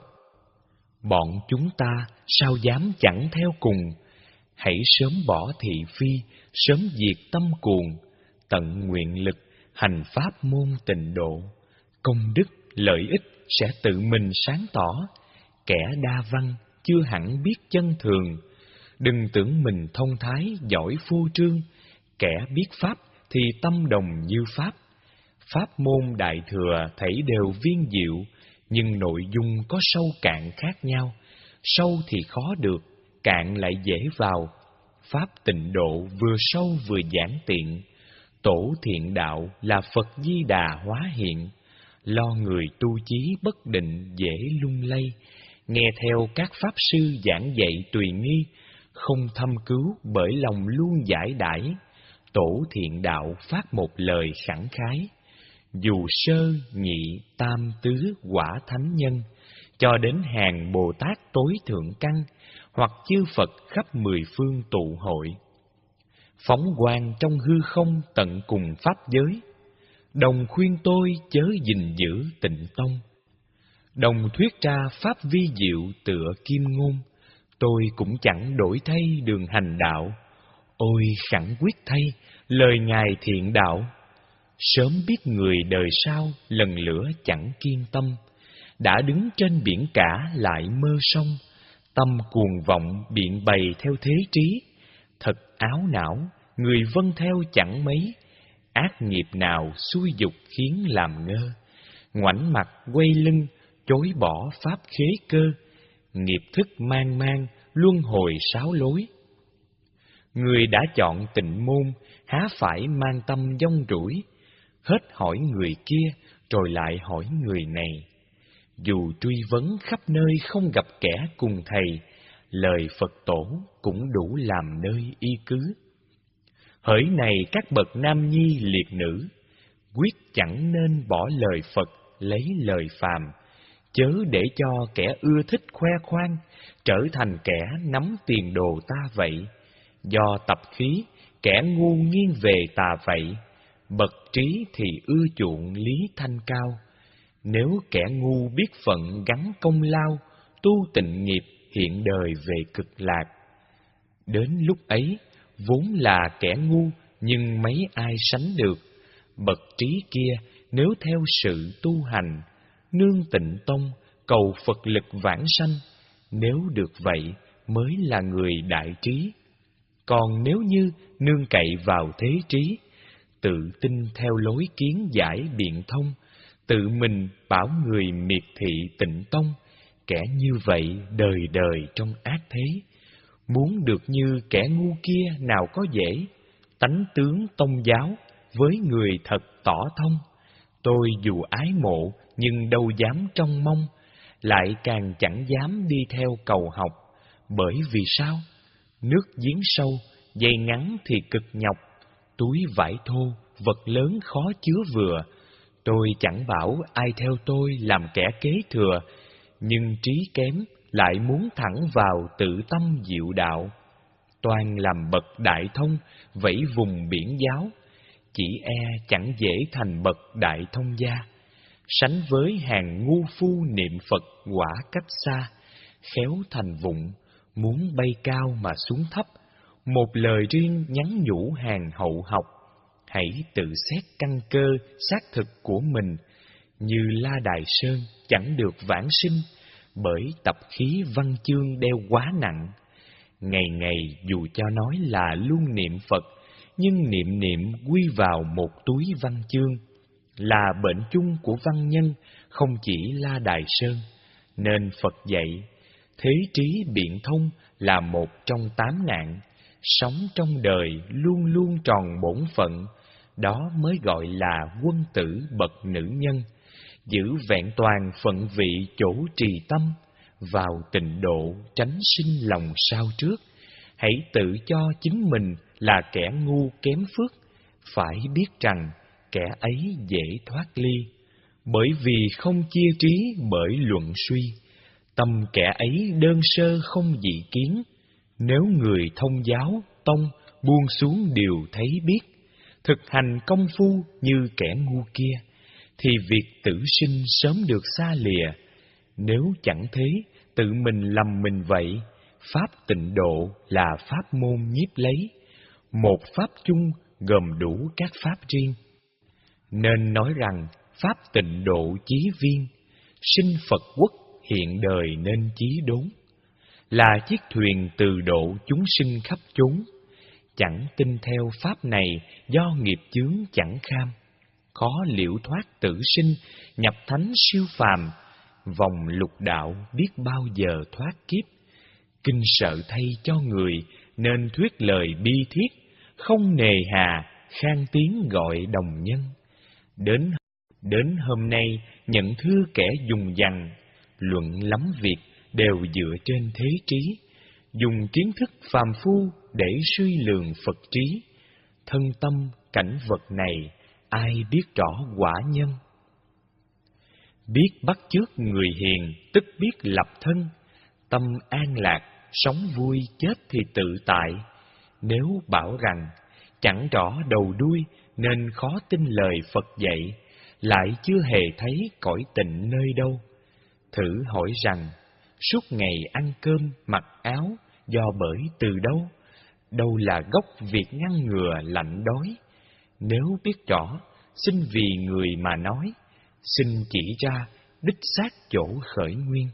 Bọn chúng ta sao dám chẳng theo cùng, hãy sớm bỏ thị phi, sớm diệt tâm cuồng, tận nguyện lực, hành pháp môn tịnh độ. Công đức, lợi ích sẽ tự mình sáng tỏ, kẻ đa văn chưa hẳn biết chân thường. Đừng tưởng mình thông thái, giỏi phô trương, kẻ biết pháp thì tâm đồng như pháp. Pháp môn đại thừa thảy đều viên diệu, nhưng nội dung có sâu cạn khác nhau. Sâu thì khó được, cạn lại dễ vào. Pháp tịnh độ vừa sâu vừa giản tiện. Tổ thiện đạo là Phật Di Đà hóa hiện, lo người tu chí bất định dễ lung lay. Nghe theo các pháp sư giảng dạy tùy nghi, không thâm cứu bởi lòng luôn giải đãi. Tổ thiện đạo phát một lời khẳng khái, dù sơ nhị tam tứ quả thánh nhân, cho đến hàng Bồ Tát tối thượng căn, hoặc chư Phật khắp mười phương tụ hội. Phóng quang trong hư không tận cùng pháp giới, đồng khuyên tôi chớ gìn giữ tịnh tông. Đồng thuyết ra pháp vi diệu tựa kim ngôn, tôi cũng chẳng đổi thay đường hành đạo. Ôi khẳng quyết thay lời Ngài thiện đạo, sớm biết người đời sau lần lửa chẳng kiên tâm. Đã đứng trên biển cả lại mơ sông, tâm cuồng vọng biện bày theo thế trí. Thật áo não, người vâng theo chẳng mấy, ác nghiệp nào xui dục khiến làm ngơ, ngoảnh mặt quay lưng, chối bỏ pháp khế cơ, nghiệp thức mang mang, luân hồi sáu lối. Người đã chọn tịnh môn, há phải mang tâm dông rủi, hết hỏi người kia, rồi lại hỏi người này. Dù truy vấn khắp nơi không gặp kẻ cùng thầy, lời Phật tổ cũng đủ làm nơi y cứ. Hỡi này các bậc nam nhi liệt nữ, quyết chẳng nên bỏ lời Phật lấy lời phàm, chớ để cho kẻ ưa thích khoe khoang trở thành kẻ nắm tiền đồ ta vậy. Do tập khí, kẻ ngu nghiêng về tà vậy, bậc trí thì ưa chuộng lý thanh cao. Nếu kẻ ngu biết phận gắn công lao, tu tịnh nghiệp hiện đời về cực lạc. Đến lúc ấy, vốn là kẻ ngu nhưng mấy ai sánh được. Bậc trí kia nếu theo sự tu hành, nương tịnh tông, cầu Phật lực vãng sanh, nếu được vậy mới là người đại trí. Còn nếu như nương cậy vào thế trí, tự tin theo lối kiến giải biện thông, tự mình bảo người miệt thị tịnh tông, kẻ như vậy đời đời trong ác thế. Muốn được như kẻ ngu kia nào có dễ, tánh tướng tông giáo với người thật tỏ thông. Tôi dù ái mộ nhưng đâu dám trông mong, lại càng chẳng dám đi theo cầu học. Bởi vì sao? Nước giếng sâu, dây ngắn thì cực nhọc, túi vải thô, vật lớn khó chứa vừa. Tôi chẳng bảo ai theo tôi làm kẻ kế thừa, nhưng trí kém lại muốn thẳng vào tự tâm diệu đạo. Toan làm bậc đại thông, vẫy vùng biển giáo, chỉ e chẳng dễ thành bậc đại thông gia. Sánh với hàng ngu phu niệm Phật quả cách xa, khéo thành vụng, muốn bay cao mà xuống thấp. Một lời riêng nhắn nhủ hàng hậu học, hãy tự xét căn cơ xác thực của mình. Như La Đài Sơn chẳng được vãng sinh, bởi tập khí văn chương đeo quá nặng. Ngày ngày dù cho nói là luôn niệm Phật, nhưng niệm niệm quy vào một túi văn chương. Là bệnh chung của văn nhân, không chỉ La Đài Sơn. Nên Phật dạy, thế trí biện thông là một trong tám nạn. Sống trong đời luôn luôn tròn bổn phận, đó mới gọi là quân tử bậc nữ nhân. Giữ vẹn toàn phận vị chỗ trì tâm, vào tịnh độ tránh sinh lòng sao trước. Hãy tự cho chính mình là kẻ ngu kém phước, phải biết rằng kẻ ấy dễ thoát ly. Bởi vì không chia trí bởi luận suy, tâm kẻ ấy đơn sơ không dị kiến. Nếu người thông giáo tông buông xuống điều thấy biết, thực hành công phu như kẻ ngu kia, thì việc tử sinh sớm được xa lìa. Nếu chẳng thế, tự mình lầm mình vậy. Pháp tịnh độ là pháp môn nhiếp lấy, một pháp chung gồm đủ các pháp riêng. Nên nói rằng pháp tịnh độ chí viên, sinh Phật quốc hiện đời nên chí đốn. Là chiếc thuyền từ độ chúng sinh khắp chốn, chẳng tin theo pháp này do nghiệp chướng chẳng kham. Khó liễu thoát tử sinh, nhập thánh siêu phàm, vòng lục đạo biết bao giờ thoát kiếp. Kinh sợ thay cho người, nên thuyết lời bi thiết, không nề hà, khang tiếng gọi đồng nhân. Đến, đến hôm nay, nhận thưa kẻ dùng dằng, luận lắm việc đều dựa trên thế trí, dùng kiến thức phàm phu để suy lường Phật trí. Thân tâm cảnh vật này, ai biết rõ quả nhân? Biết bắt chước người hiền, tức biết lập thân. Tâm an lạc, sống vui, chết thì tự tại. Nếu bảo rằng chẳng rõ đầu đuôi, nên khó tin lời Phật dạy, lại chưa hề thấy cõi tịnh nơi đâu. Thử hỏi rằng, suốt ngày ăn cơm, mặc áo, do bởi từ đâu? Đâu là gốc việc ngăn ngừa lạnh đói? Nếu biết rõ, xin vì người mà nói, xin chỉ ra đích xác chỗ khởi nguyên.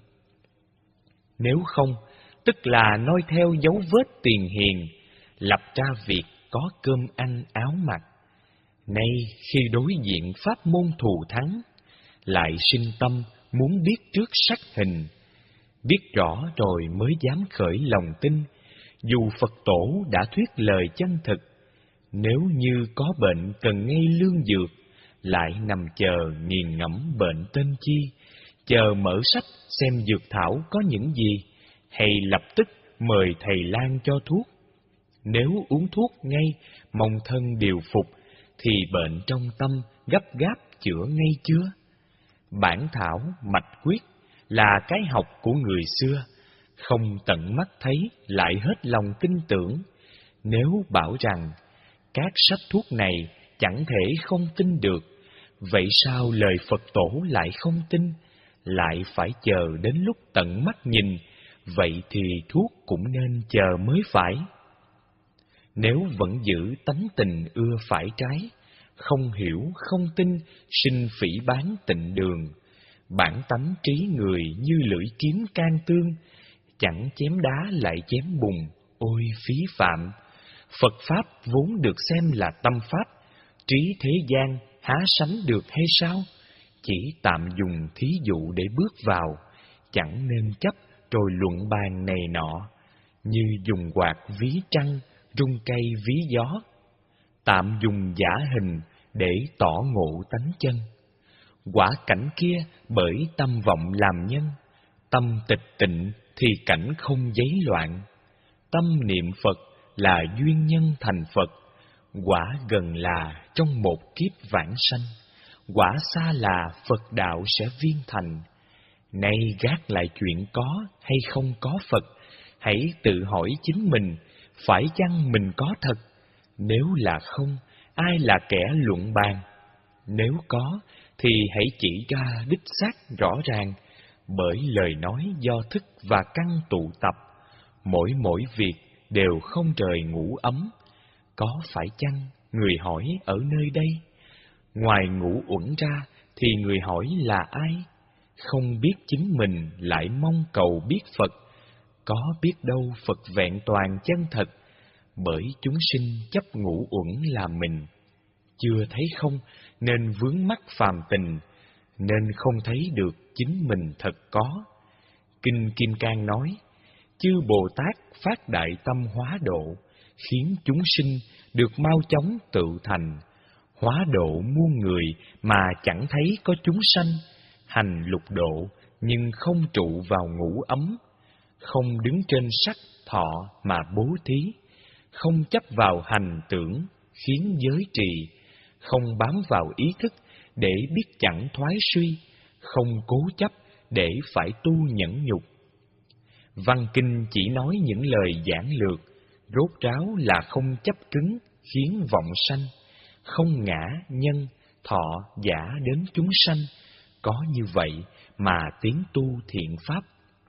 Nếu không, tức là noi theo dấu vết tiền hiền, lập ra việc có cơm ăn áo mặc. Nay khi đối diện pháp môn thù thắng, lại sinh tâm muốn biết trước sắc hình. Biết rõ rồi mới dám khởi lòng tin, dù Phật tổ đã thuyết lời chân thực. Nếu như có bệnh cần ngay lương dược, lại nằm chờ nghiền ngẫm bệnh tên chi, chờ mở sách xem dược thảo có những gì, hay lập tức mời thầy lang cho thuốc. Nếu uống thuốc ngay mong thân điều phục, thì bệnh trong tâm gấp gáp chữa ngay chưa? Bản thảo mạch quyết là cái học của người xưa, không tận mắt thấy lại hết lòng tin tưởng. Nếu bảo rằng các sách thuốc này chẳng thể không tin được, vậy sao lời Phật tổ lại không tin, lại phải chờ đến lúc tận mắt nhìn, vậy thì thuốc cũng nên chờ mới phải. Nếu vẫn giữ tánh tình ưa phải trái, không hiểu không tin, sinh phỉ báng tịnh đường, bản tánh trí người như lưỡi kiếm can tương, chẳng chém đá lại chém bùn, ôi phí phạm. Phật Pháp vốn được xem là tâm Pháp, trí thế gian há sánh được hay sao? Chỉ tạm dùng thí dụ để bước vào, chẳng nên chấp rồi luận bàn này nọ, như dùng quạt ví trăng, rung cây ví gió. Tạm dùng giả hình để tỏ ngộ tánh chân. Quả cảnh kia bởi tâm vọng làm nhân, tâm tịch tịnh thì cảnh không giấy loạn. Tâm niệm Phật là duyên nhân thành Phật, quả gần là trong một kiếp vãng sanh, quả xa là Phật đạo sẽ viên thành. Nay gác lại chuyện có hay không có Phật, hãy tự hỏi chính mình, phải chăng mình có thật? Nếu là không, ai là kẻ luận bàn? Nếu có, thì hãy chỉ ra đích xác rõ ràng, bởi lời nói do thức và căn tụ tập, mỗi mỗi việc đều không rời ngũ ấm. Có phải chăng người hỏi ở nơi đây? Ngoài ngũ uẩn ra thì người hỏi là ai? Không biết chính mình lại mong cầu biết Phật, có biết đâu Phật vẹn toàn chân thật, bởi chúng sinh chấp ngũ uẩn là mình. Chưa thấy không nên vướng mắc phàm tình, nên không thấy được chính mình thật có. Kinh Kim Cang nói, chư Bồ Tát phát đại tâm hóa độ, khiến chúng sinh được mau chóng tự thành. Hóa độ muôn người mà chẳng thấy có chúng sanh, hành lục độ nhưng không trụ vào ngũ ấm. Không đứng trên sắc thọ mà bố thí, không chấp vào hành tưởng khiến giới trì, không bám vào ý thức để biết chẳng thoái suy, không cố chấp để phải tu nhẫn nhục. Văn kinh chỉ nói những lời giản lược, rốt ráo là không chấp cứng khiến vọng sanh, không ngã nhân thọ giả đến chúng sanh. Có như vậy mà tiến tu thiện pháp.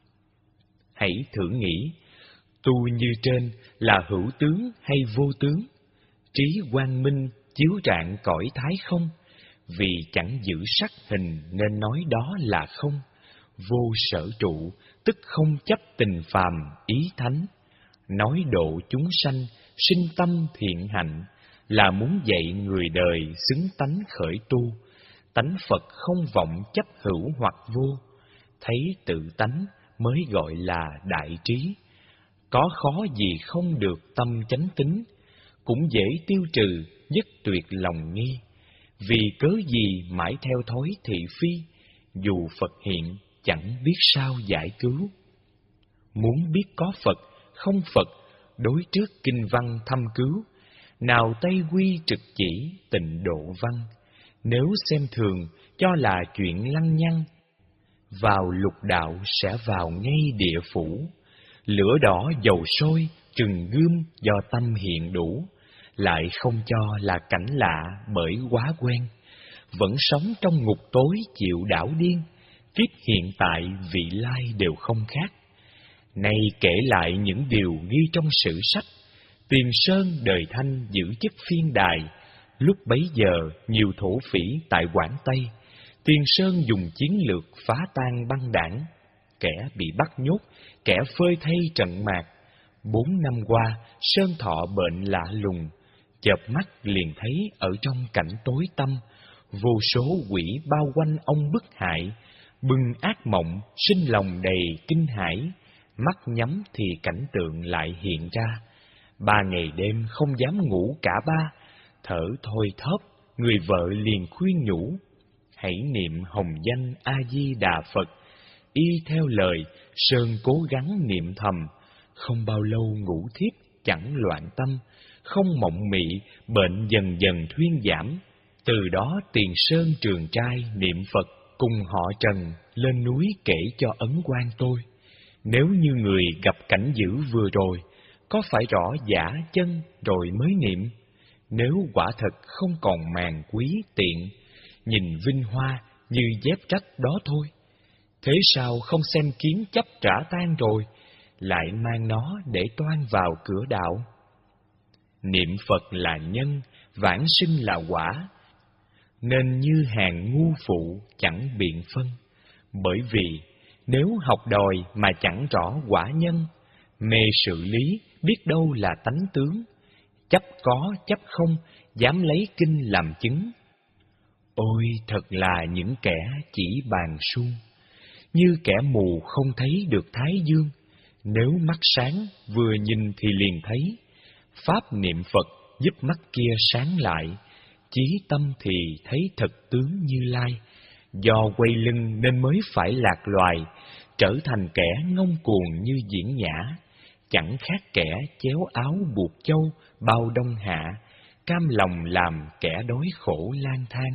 Hãy thử nghĩ, tu như trên là hữu tướng hay vô tướng? Trí quang minh chiếu rạng cõi thái không? Vì chẳng giữ sắc hình nên nói đó là không. Vô sở trụ tức không chấp tình phàm ý thánh. Nói độ chúng sanh sinh tâm thiện hạnh, là muốn dạy người đời xứng tánh khởi tu. Tánh Phật không vọng chấp hữu hoặc vô, thấy tự tánh mới gọi là đại trí. Có khó gì không được tâm chánh tín, cũng dễ tiêu trừ dứt tuyệt lòng nghi. Vì cớ gì mãi theo thói thị phi, dù Phật hiện chẳng biết sao giải cứu. Muốn biết có Phật không Phật, đối trước kinh văn thâm cứu, nào Tây Quy trực chỉ tịnh độ văn. Nếu xem thường cho là chuyện lăng nhăng, vào lục đạo sẽ vào ngay địa phủ. Lửa đỏ dầu sôi trừng gươm do tâm hiện đủ, lại không cho là cảnh lạ bởi quá quen. Vẫn sống trong ngục tối chịu đảo điên, kiếp hiện tại vị lai đều không khác. Nay kể lại những điều ghi trong sử sách. Tiền Sơn đời Thanh giữ chức phiên đài, lúc bấy giờ nhiều thổ phỉ tại Quảng Tây. Tiền Sơn dùng chiến lược phá tan băng đảng, kẻ bị bắt nhốt, kẻ phơi thây trận mạc. Bốn năm qua, Sơn Thọ bệnh lạ lùng, chợp mắt liền thấy ở trong cảnh tối tăm, vô số quỷ bao quanh ông bức hại, bừng ác mộng, sinh lòng đầy kinh hãi. Mắt nhắm thì cảnh tượng lại hiện ra, ba ngày đêm không dám ngủ cả ba, thở thôi thóp, người vợ liền khuyên nhủ: hãy niệm hồng danh A Di Đà Phật. Y theo lời, Sơn cố gắng niệm thầm, không bao lâu ngủ thiếp chẳng loạn tâm, không mộng mị, bệnh dần dần thuyên giảm. Từ đó Tiền Sơn Trường Trai niệm Phật cùng họ Trần lên núi kể cho Ấn Quang tôi. Nếu như người gặp cảnh dữ vừa rồi, có phải rõ giả chân rồi mới niệm? Nếu quả thật không còn màng quý tiện, nhìn vinh hoa như dép rách đó thôi. Thế sao không xem kiến chấp trả tan rồi, lại mang nó để toan vào cửa đạo? Niệm Phật là nhân, vãng sinh là quả, nên như hàng ngu phụ chẳng biện phân. Bởi vì nếu học đòi mà chẳng rõ quả nhân, mê sự lý biết đâu là tánh tướng, chấp có chấp không dám lấy kinh làm chứng. Ôi thật là những kẻ chỉ bàn suông, như kẻ mù không thấy được thái dương, nếu mắt sáng vừa nhìn thì liền thấy. Pháp niệm Phật giúp mắt kia sáng lại, chí tâm thì thấy thật tướng Như Lai. Do quay lưng nên mới phải lạc loài, trở thành kẻ ngông cuồng như diễn nhã. Chẳng khác kẻ chéo áo buộc châu bao đông hạ, cam lòng làm kẻ đói khổ lang thang.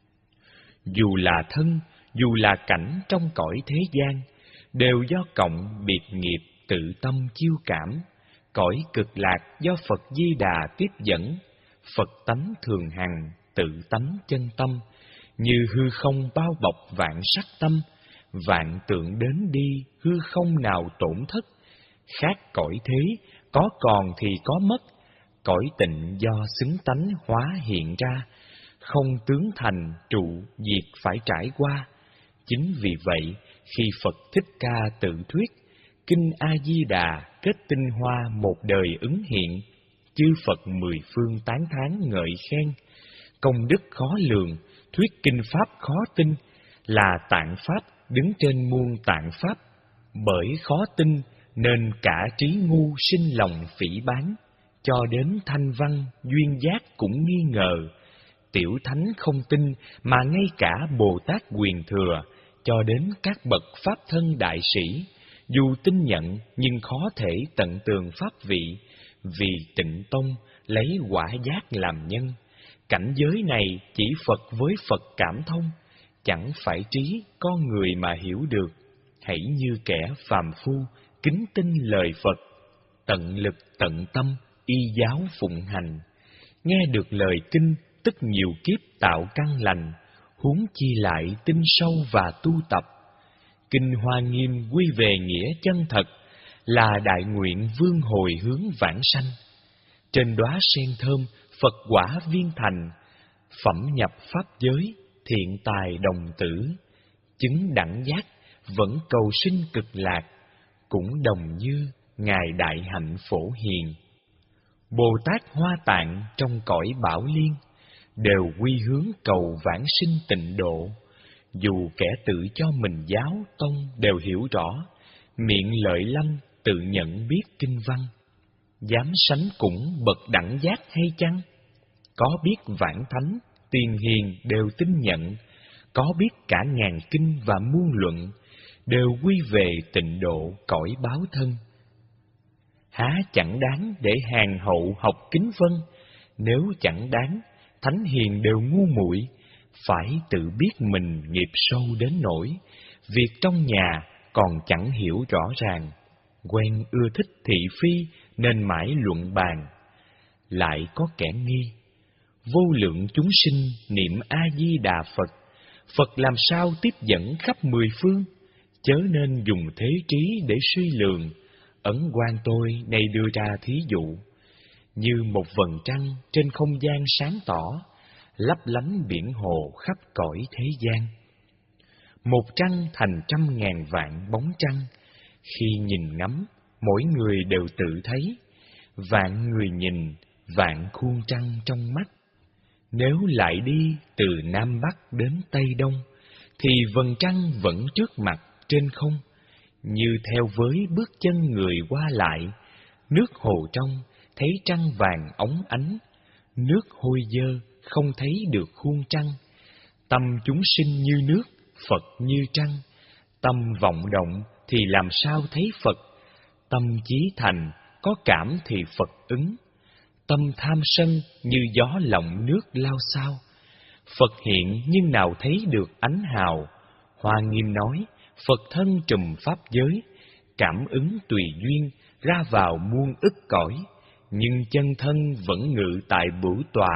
Dù là thân, dù là cảnh trong cõi thế gian, đều do cộng biệt nghiệp tự tâm chiêu cảm. Cõi cực lạc do Phật Di Đà tiếp dẫn, Phật tánh thường hằng, tự tánh chân tâm. Như hư không bao bọc vạn sắc tâm, vạn tượng đến đi, hư không nào tổn thất. Khác cõi thế, có còn thì có mất, cõi tịnh do xứng tánh hóa hiện ra, không tướng thành trụ diệt phải trải qua. Chính vì vậy, khi Phật Thích Ca tự thuyết, Kinh A-di-đà kết tinh hoa một đời ứng hiện, chư Phật mười phương tán thán ngợi khen. Công đức khó lường, thuyết kinh pháp khó tin, là tạng pháp đứng trên muôn tạng pháp. Bởi khó tin nên cả trí ngu sinh lòng phỉ báng, cho đến thanh văn duyên giác cũng nghi ngờ. Tiểu thánh không tin mà ngay cả Bồ Tát Quyền Thừa, cho đến các bậc pháp thân đại sĩ, dù tin nhận nhưng khó thể tận tường pháp vị, vì Tịnh Tông lấy quả giác làm nhân. Cảnh giới này chỉ Phật với Phật cảm thông, chẳng phải trí con người mà hiểu được. Hãy như kẻ phàm phu kính tin lời Phật, tận lực tận tâm y giáo phụng hành. Nghe được lời kinh tức nhiều kiếp tạo căn lành, huống chi lại tin sâu và tu tập. Kinh Hoa Nghiêm quy về nghĩa chân thật, là đại nguyện vươn hồi hướng vãng sanh. Trên đóa sen thơm Phật quả viên thành, phẩm nhập pháp giới thiện tài đồng tử. Chứng đẳng giác vẫn cầu sinh cực lạc, cũng đồng như Ngài Đại Hạnh Phổ Hiền. Bồ Tát Hoa Tạng trong cõi Bảo Liên, đều quy hướng cầu vãng sinh tịnh độ. Dù kẻ tự cho mình giáo tông đều hiểu rõ, miệng lợi lanh tự nhận biết kinh văn. Dám sánh cũng bậc đẳng giác hay chăng? Có biết vãng thánh, tiền hiền đều tin nhận, có biết cả ngàn kinh và muôn luận, đều quy về tịnh độ cõi báo thân. Há chẳng đáng để hàng hậu học kính vân? Nếu chẳng đáng, thánh hiền đều ngu muội, phải tự biết mình nghiệp sâu đến nỗi việc trong nhà còn chẳng hiểu rõ ràng. Quen ưa thích thị phi nên mãi luận bàn. Lại có kẻ nghi, vô lượng chúng sinh niệm A-di-đà Phật, Phật làm sao tiếp dẫn khắp mười phương? Chớ nên dùng thế trí để suy lường. Ấn Quang tôi nay đưa ra thí dụ, như một vầng trăng trên không gian sáng tỏ, lấp lánh biển hồ khắp cõi thế gian. Một trăng thành trăm ngàn vạn bóng trăng, khi nhìn ngắm, mỗi người đều tự thấy. Vạn người nhìn, vạn khuôn trăng trong mắt. Nếu lại đi từ Nam Bắc đến Tây Đông, thì vầng trăng vẫn trước mặt trên không, như theo với bước chân người qua lại. Nước hồ trong thấy trăng vàng óng ánh, nước hôi dơ không thấy được khuôn trăng. Tâm chúng sinh như nước, Phật như trăng. Tâm vọng động thì làm sao thấy Phật? Tâm chí thành, có cảm thì Phật ứng. Tâm tham sân như gió lộng nước lao sao. Phật hiện nhưng nào thấy được ánh hào. Hoa Nghiêm nói, Phật thân trùm pháp giới, cảm ứng tùy duyên, ra vào muôn ức cõi, nhưng chân thân vẫn ngự tại bửu tòa.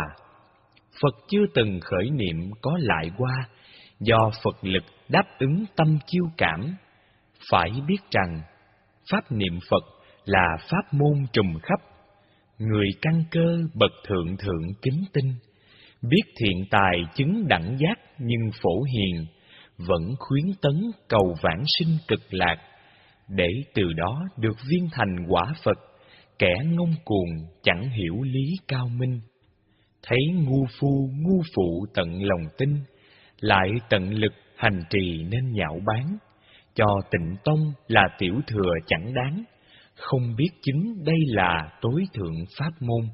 Phật chưa từng khởi niệm có lại qua, do Phật lực đáp ứng tâm chiêu cảm. Phải biết rằng, pháp niệm Phật là pháp môn trùm khắp. Người căn cơ bậc thượng thượng kính tinh, biết thiện tài chứng đẳng giác nhưng phổ hiền, vẫn khuyến tấn cầu vãng sinh cực lạc, để từ đó được viên thành quả Phật. Kẻ ngông cuồng chẳng hiểu lý cao minh, thấy ngu phu ngu phụ tận lòng tin, lại tận lực hành trì nên nhạo báng, cho Tịnh Tông là tiểu thừa chẳng đáng, không biết chính đây là tối thượng pháp môn.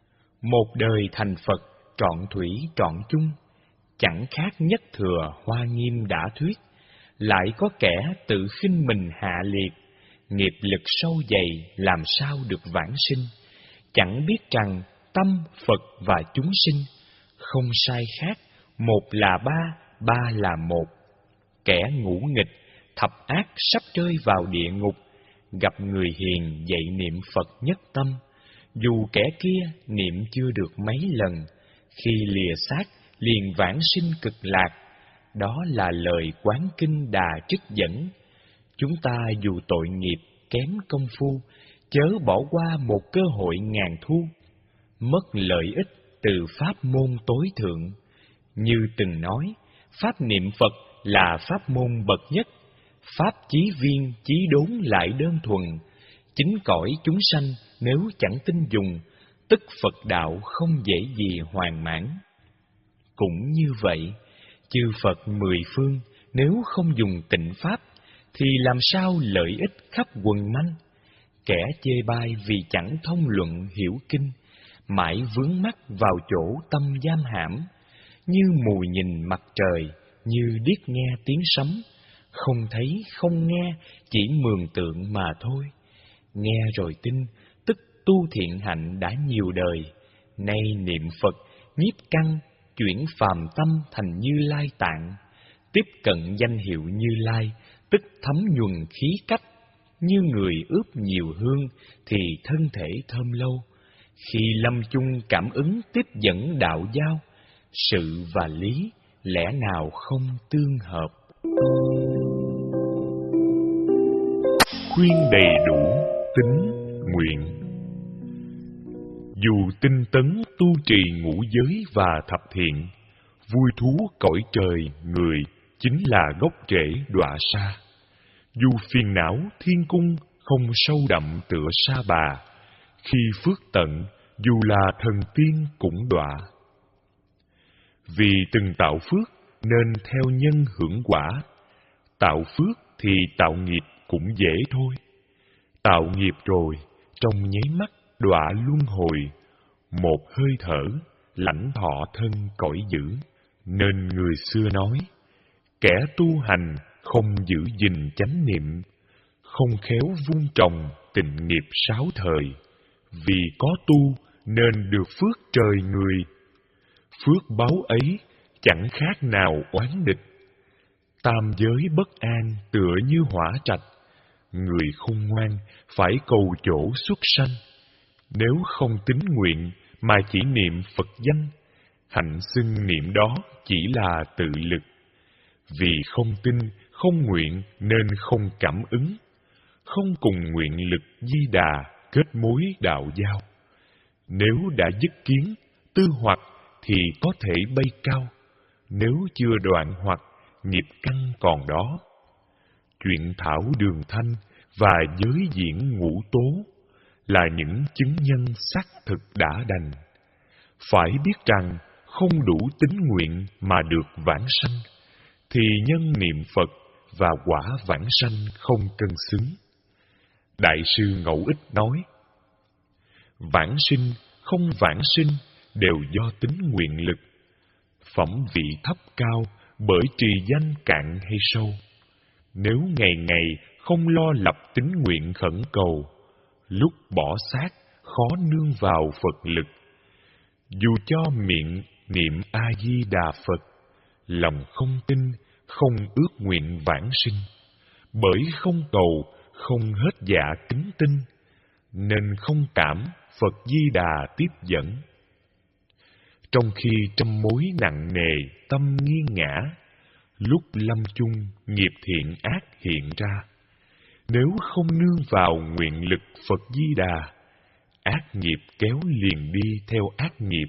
Một đời thành Phật trọn thủy trọn chung, chẳng khác nhất thừa Hoa Nghiêm đã thuyết. Lại có kẻ tự khinh mình hạ liệt, nghiệp lực sâu dày làm sao được vãng sinh, chẳng biết rằng tâm Phật và chúng sinh không sai khác, một là ba, ba là một. Kẻ ngũ nghịch, thập ác sắp rơi vào địa ngục, gặp người hiền dạy niệm Phật nhất tâm, dù kẻ kia niệm chưa được mấy lần, khi lìa xác liền vãng sinh cực lạc. Đó là lời Quán Kinh Đà trích dẫn. Chúng ta dù tội nghiệp kém công phu, chớ bỏ qua một cơ hội ngàn thu, mất lợi ích từ pháp môn tối thượng. Như từng nói, pháp niệm Phật là pháp môn bậc nhất, pháp chí viên chí đốn lại đơn thuần. Chính cõi chúng sanh nếu chẳng tin dùng, tức Phật đạo không dễ gì hoàn mãn. Cũng như vậy, chư Phật mười phương nếu không dùng tịnh pháp, thì làm sao lợi ích khắp quần manh? Kẻ chê bai vì chẳng thông luận hiểu kinh, mãi vướng mắc vào chỗ tâm giam hãm, như mù nhìn mặt trời, như điếc nghe tiếng sấm, không thấy không nghe, chỉ mường tượng mà thôi. Nghe rồi tin, tức tu thiện hạnh đã nhiều đời, nay niệm Phật nhiếp căn, chuyển phàm tâm thành Như Lai tạng, tiếp cận danh hiệu Như Lai, tức thấm nhuần khí cách. Như người ướp nhiều hương thì thân thể thơm lâu, khi lâm chung cảm ứng tiếp dẫn đạo giao, sự và lý lẽ nào không tương hợp. Khuyên đầy đủ tín nguyện. Dù tinh tấn tu trì ngũ giới và thập thiện, vui thú cõi trời người chính là gốc rễ đọa sa. Dù phiền não thiên cung không sâu đậm tựa sa bà, khi phước tận dù là thần tiên cũng đọa. Vì từng tạo phước nên theo nhân hưởng quả, tạo phước thì tạo nghiệp cũng dễ thôi. Tạo nghiệp rồi trong nháy mắt đọa luân hồi, một hơi thở lãnh thọ thân cõi dữ. Nên người xưa nói, kẻ tu hành không giữ gìn chánh niệm, không khéo vun trồng tịnh nghiệp sáu thời. Vì có tu nên được phước trời người, phước báu ấy chẳng khác nào oán địch. Tam giới bất an tựa như hỏa trạch, người khôn ngoan phải cầu chỗ xuất sanh. Nếu không tín nguyện mà chỉ niệm Phật danh, hạnh xưng niệm đó chỉ là tự lực. Vì không tin, không nguyện nên không cảm ứng, không cùng nguyện lực di đà kết mối đạo giao. Nếu đã dứt kiến, tư hoặc thì có thể bay cao, nếu chưa đoạn hoặc nghiệp căn còn đó. Chuyện thảo đường thanh và giới diễn ngũ tố là những chứng nhân xác thực đã đành. Phải biết rằng không đủ tín nguyện mà được vãng sanh, thì nhân niệm Phật và quả vãng sanh không cân xứng. Đại sư Ngẫu Ích nói, vãng sinh không vãng sinh đều do tín nguyện lực. Phẩm vị thấp cao bởi trì danh cạn hay sâu. Nếu ngày ngày không lo lập tín nguyện khẩn cầu, lúc bỏ xác khó nương vào Phật lực. Dù cho miệng niệm A-di-đà Phật, lòng không tin, không ước nguyện vãng sinh. Bởi không cầu, không hết dạ kính tin, nên không cảm Phật Di Đà tiếp dẫn. Trong khi trăm mối nặng nề, tâm nghiêng ngã, lúc lâm chung nghiệp thiện ác hiện ra. Nếu không nương vào nguyện lực Phật Di Đà, ác nghiệp kéo liền đi theo ác nghiệp.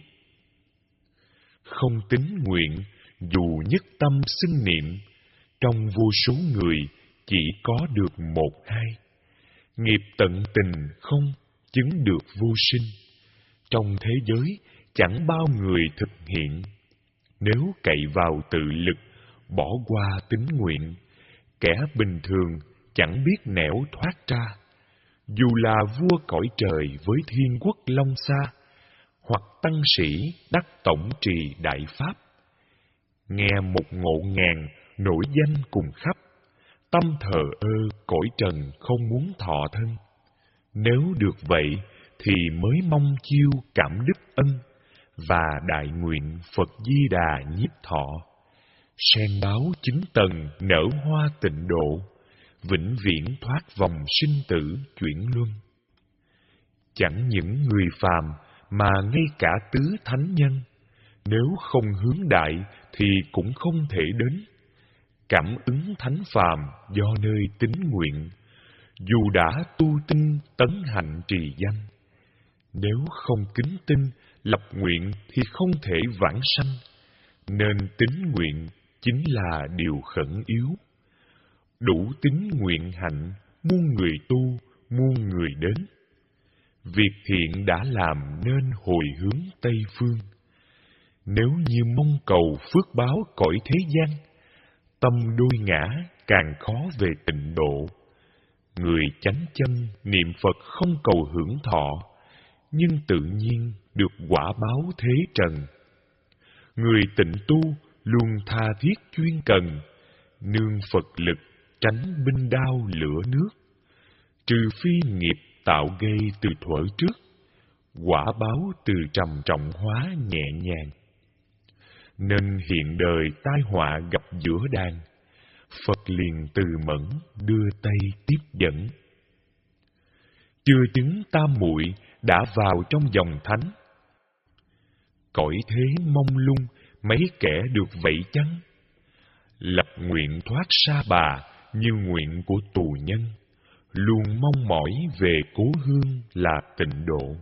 Không tín nguyện, dù nhất tâm xưng niệm, trong vô số người chỉ có được một hai. Nghiệp tận tình không, chứng được vô sinh. Trong thế giới chẳng bao người thực hiện. Nếu cậy vào tự lực, bỏ qua tín nguyện, kẻ bình thường chẳng biết nẻo thoát ra. Dù là vua cõi trời với thiên quốc long xa, hoặc tăng sĩ đắc tổng trì đại pháp, nghe một ngộ ngàn nổi danh cùng khắp, tâm thờ ơ cõi trần không muốn thọ thân. Nếu được vậy thì mới mong chiêu cảm đức ân, và đại nguyện Phật Di Đà nhiếp thọ. Sen báo chín tầng nở hoa tịnh độ, vĩnh viễn thoát vòng sinh tử chuyển luân. Chẳng những người phàm mà ngay cả tứ thánh nhân, nếu không hướng đại thì cũng không thể đến. Cảm ứng thánh phàm do nơi tín nguyện, dù đã tu tinh tấn hạnh trì danh. Nếu không kính tinh lập nguyện thì không thể vãng sanh, nên tín nguyện chính là điều khẩn yếu. Đủ tín nguyện hạnh, muôn người tu, muôn người đến. Việc thiện đã làm nên hồi hướng Tây Phương. Nếu như mong cầu phước báo cõi thế gian, tâm đôi ngã càng khó về tịnh độ. Người chánh chân niệm Phật không cầu hưởng thọ, nhưng tự nhiên được quả báo thế trần. Người tịnh tu luôn tha thiết chuyên cần, nương Phật lực tránh binh đao lửa nước. Trừ phi nghiệp tạo gây từ thuở trước, quả báo từ trầm trọng hóa nhẹ nhàng. Nên hiện đời tai họa gặp giữa đàn, Phật liền từ mẫn đưa tay tiếp dẫn. Chưa chứng tam muội đã vào trong dòng thánh, cõi thế mông lung mấy kẻ được vậy chăng? Lập nguyện thoát sa bà như nguyện của tù nhân, luôn mong mỏi về cố hương là tịnh độ.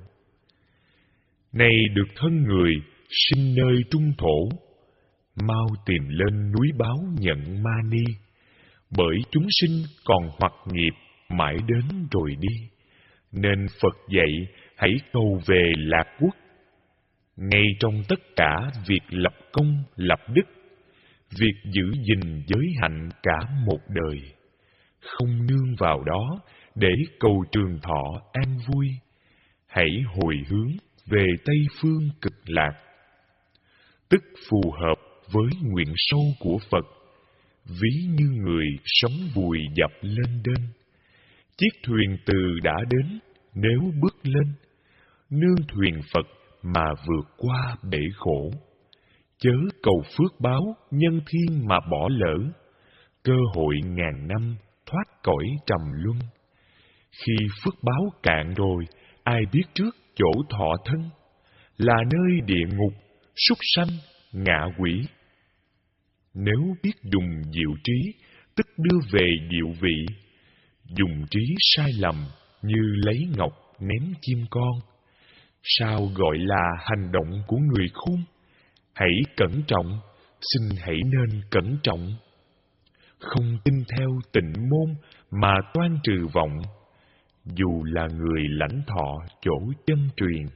Nay được thân người sinh nơi trung thổ, mau tìm lên núi báo nhận ma ni, bởi chúng sinh còn hoặc nghiệp mãi đến rồi đi. Nên Phật dạy hãy cầu về lạc quốc. Ngay trong tất cả việc lập công lập đức, việc giữ gìn giới hạnh cả một đời, không nương vào đó để cầu trường thọ an vui, hãy hồi hướng về Tây Phương cực lạc. Tức phù hợp với nguyện sâu của Phật, ví như người sống vùi dập lên đên. Chiếc thuyền từ đã đến, nếu bước lên, nương thuyền Phật mà vượt qua bể khổ. Chớ cầu phước báo nhân thiên mà bỏ lỡ, cơ hội ngàn năm thoát cõi trầm luân. Khi phước báo cạn rồi, ai biết trước chỗ thọ thân, là nơi địa ngục, súc sanh, ngạ quỷ. Nếu biết dùng diệu trí, tức đưa về diệu vị. Dùng trí sai lầm như lấy ngọc ném chim con. Sao gọi là hành động của người khôn? Hãy cẩn trọng, xin hãy nên cẩn trọng. Không tin theo tịnh môn mà toan trừ vọng, dù là người lãnh thọ chỗ chân truyền.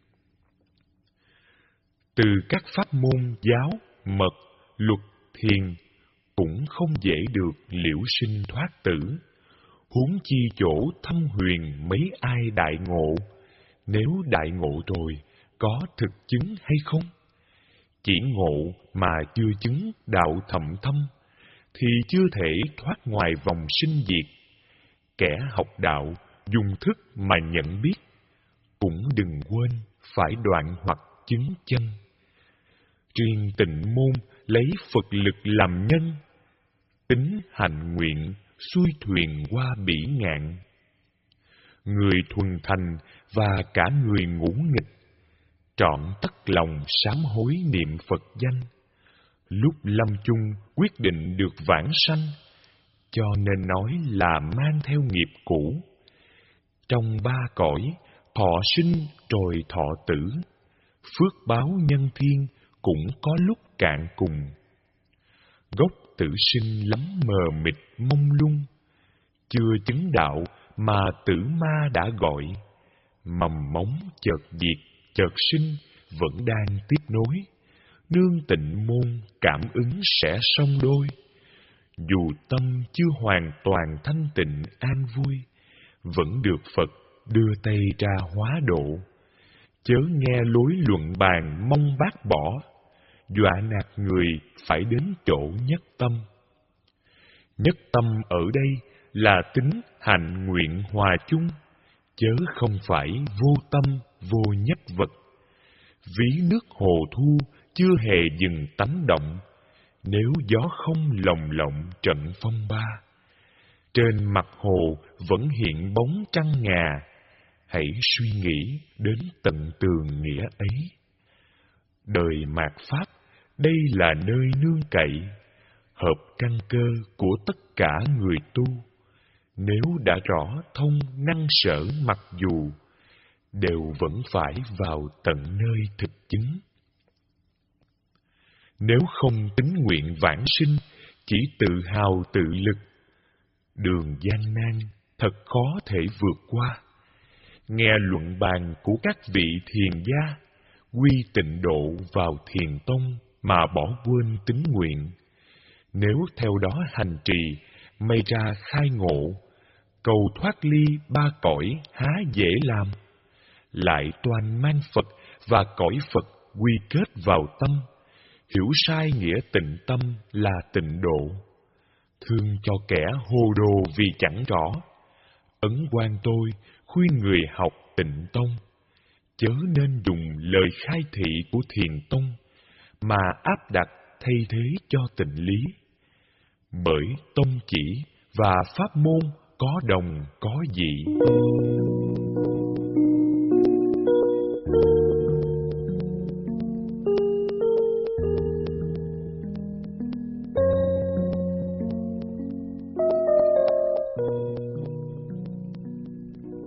Từ các pháp môn giáo, mật, luật, thiền cũng không dễ được liễu sinh thoát tử, huống chi chỗ thâm huyền mấy ai đại ngộ. Nếu đại ngộ rồi, có thực chứng hay không? Chỉ ngộ mà chưa chứng đạo thậm thâm, thì chưa thể thoát ngoài vòng sinh diệt. Kẻ học đạo dùng thức mà nhận biết, cũng đừng quên phải đoạn hoặc chứng chân. Riêng Tịnh môn lấy Phật lực làm nhân, tính hành nguyện xuôi thuyền qua bỉ ngạn. Người thuần thành và cả người ngũ nghịch, trọn tất lòng sám hối niệm Phật danh. Lúc lâm chung quyết định được vãng sanh, cho nên nói là mang theo nghiệp cũ. Trong ba cõi, thọ sinh rồi thọ tử, phước báo nhân thiên cũng có lúc cạn cùng. Gốc tử sinh lắm mờ mịt mông lung, chưa chứng đạo mà tử ma đã gọi. Mầm móng chợt diệt chợt sinh vẫn đang tiếp nối, nương Tịnh môn cảm ứng sẽ song đôi. Dù tâm chưa hoàn toàn thanh tịnh an vui, vẫn được Phật đưa tay ra hóa độ. Chớ nghe lối luận bàn mong bác bỏ, dọa nạt người phải đến chỗ nhất tâm. Nhất tâm ở đây là tính hạnh nguyện hòa chung, chớ không phải vô tâm vô nhất vật. Ví nước hồ thu chưa hề dừng tánh động, nếu gió không lồng lộng trận phong ba. Trên mặt hồ vẫn hiện bóng trăng ngà, hãy suy nghĩ đến tận tường nghĩa ấy. Đời mạt Pháp, đây là nơi nương cậy, hợp căn cơ của tất cả người tu. Nếu đã rõ thông năng sở mặc dù, đều vẫn phải vào tận nơi thực chứng. Nếu không tín nguyện vãng sinh, chỉ tự hào tự lực, đường gian nan thật khó thể vượt qua. Nghe luận bàn của các vị thiền gia, quy tịnh độ vào thiền tông mà bỏ quên tín nguyện. Nếu theo đó hành trì, may ra khai ngộ, cầu thoát ly ba cõi há dễ làm. Lại toàn mang Phật và cõi Phật quy kết vào tâm, hiểu sai nghĩa tịnh tâm là tịnh độ. Thương cho kẻ hồ đồ vì chẳng rõ, Ấn Quang tôi khuyên người học Tịnh tông, chớ nên dùng lời khai thị của Thiền tông mà áp đặt thay thế cho tịnh lý. Bởi tông chỉ và pháp môn có đồng có dị.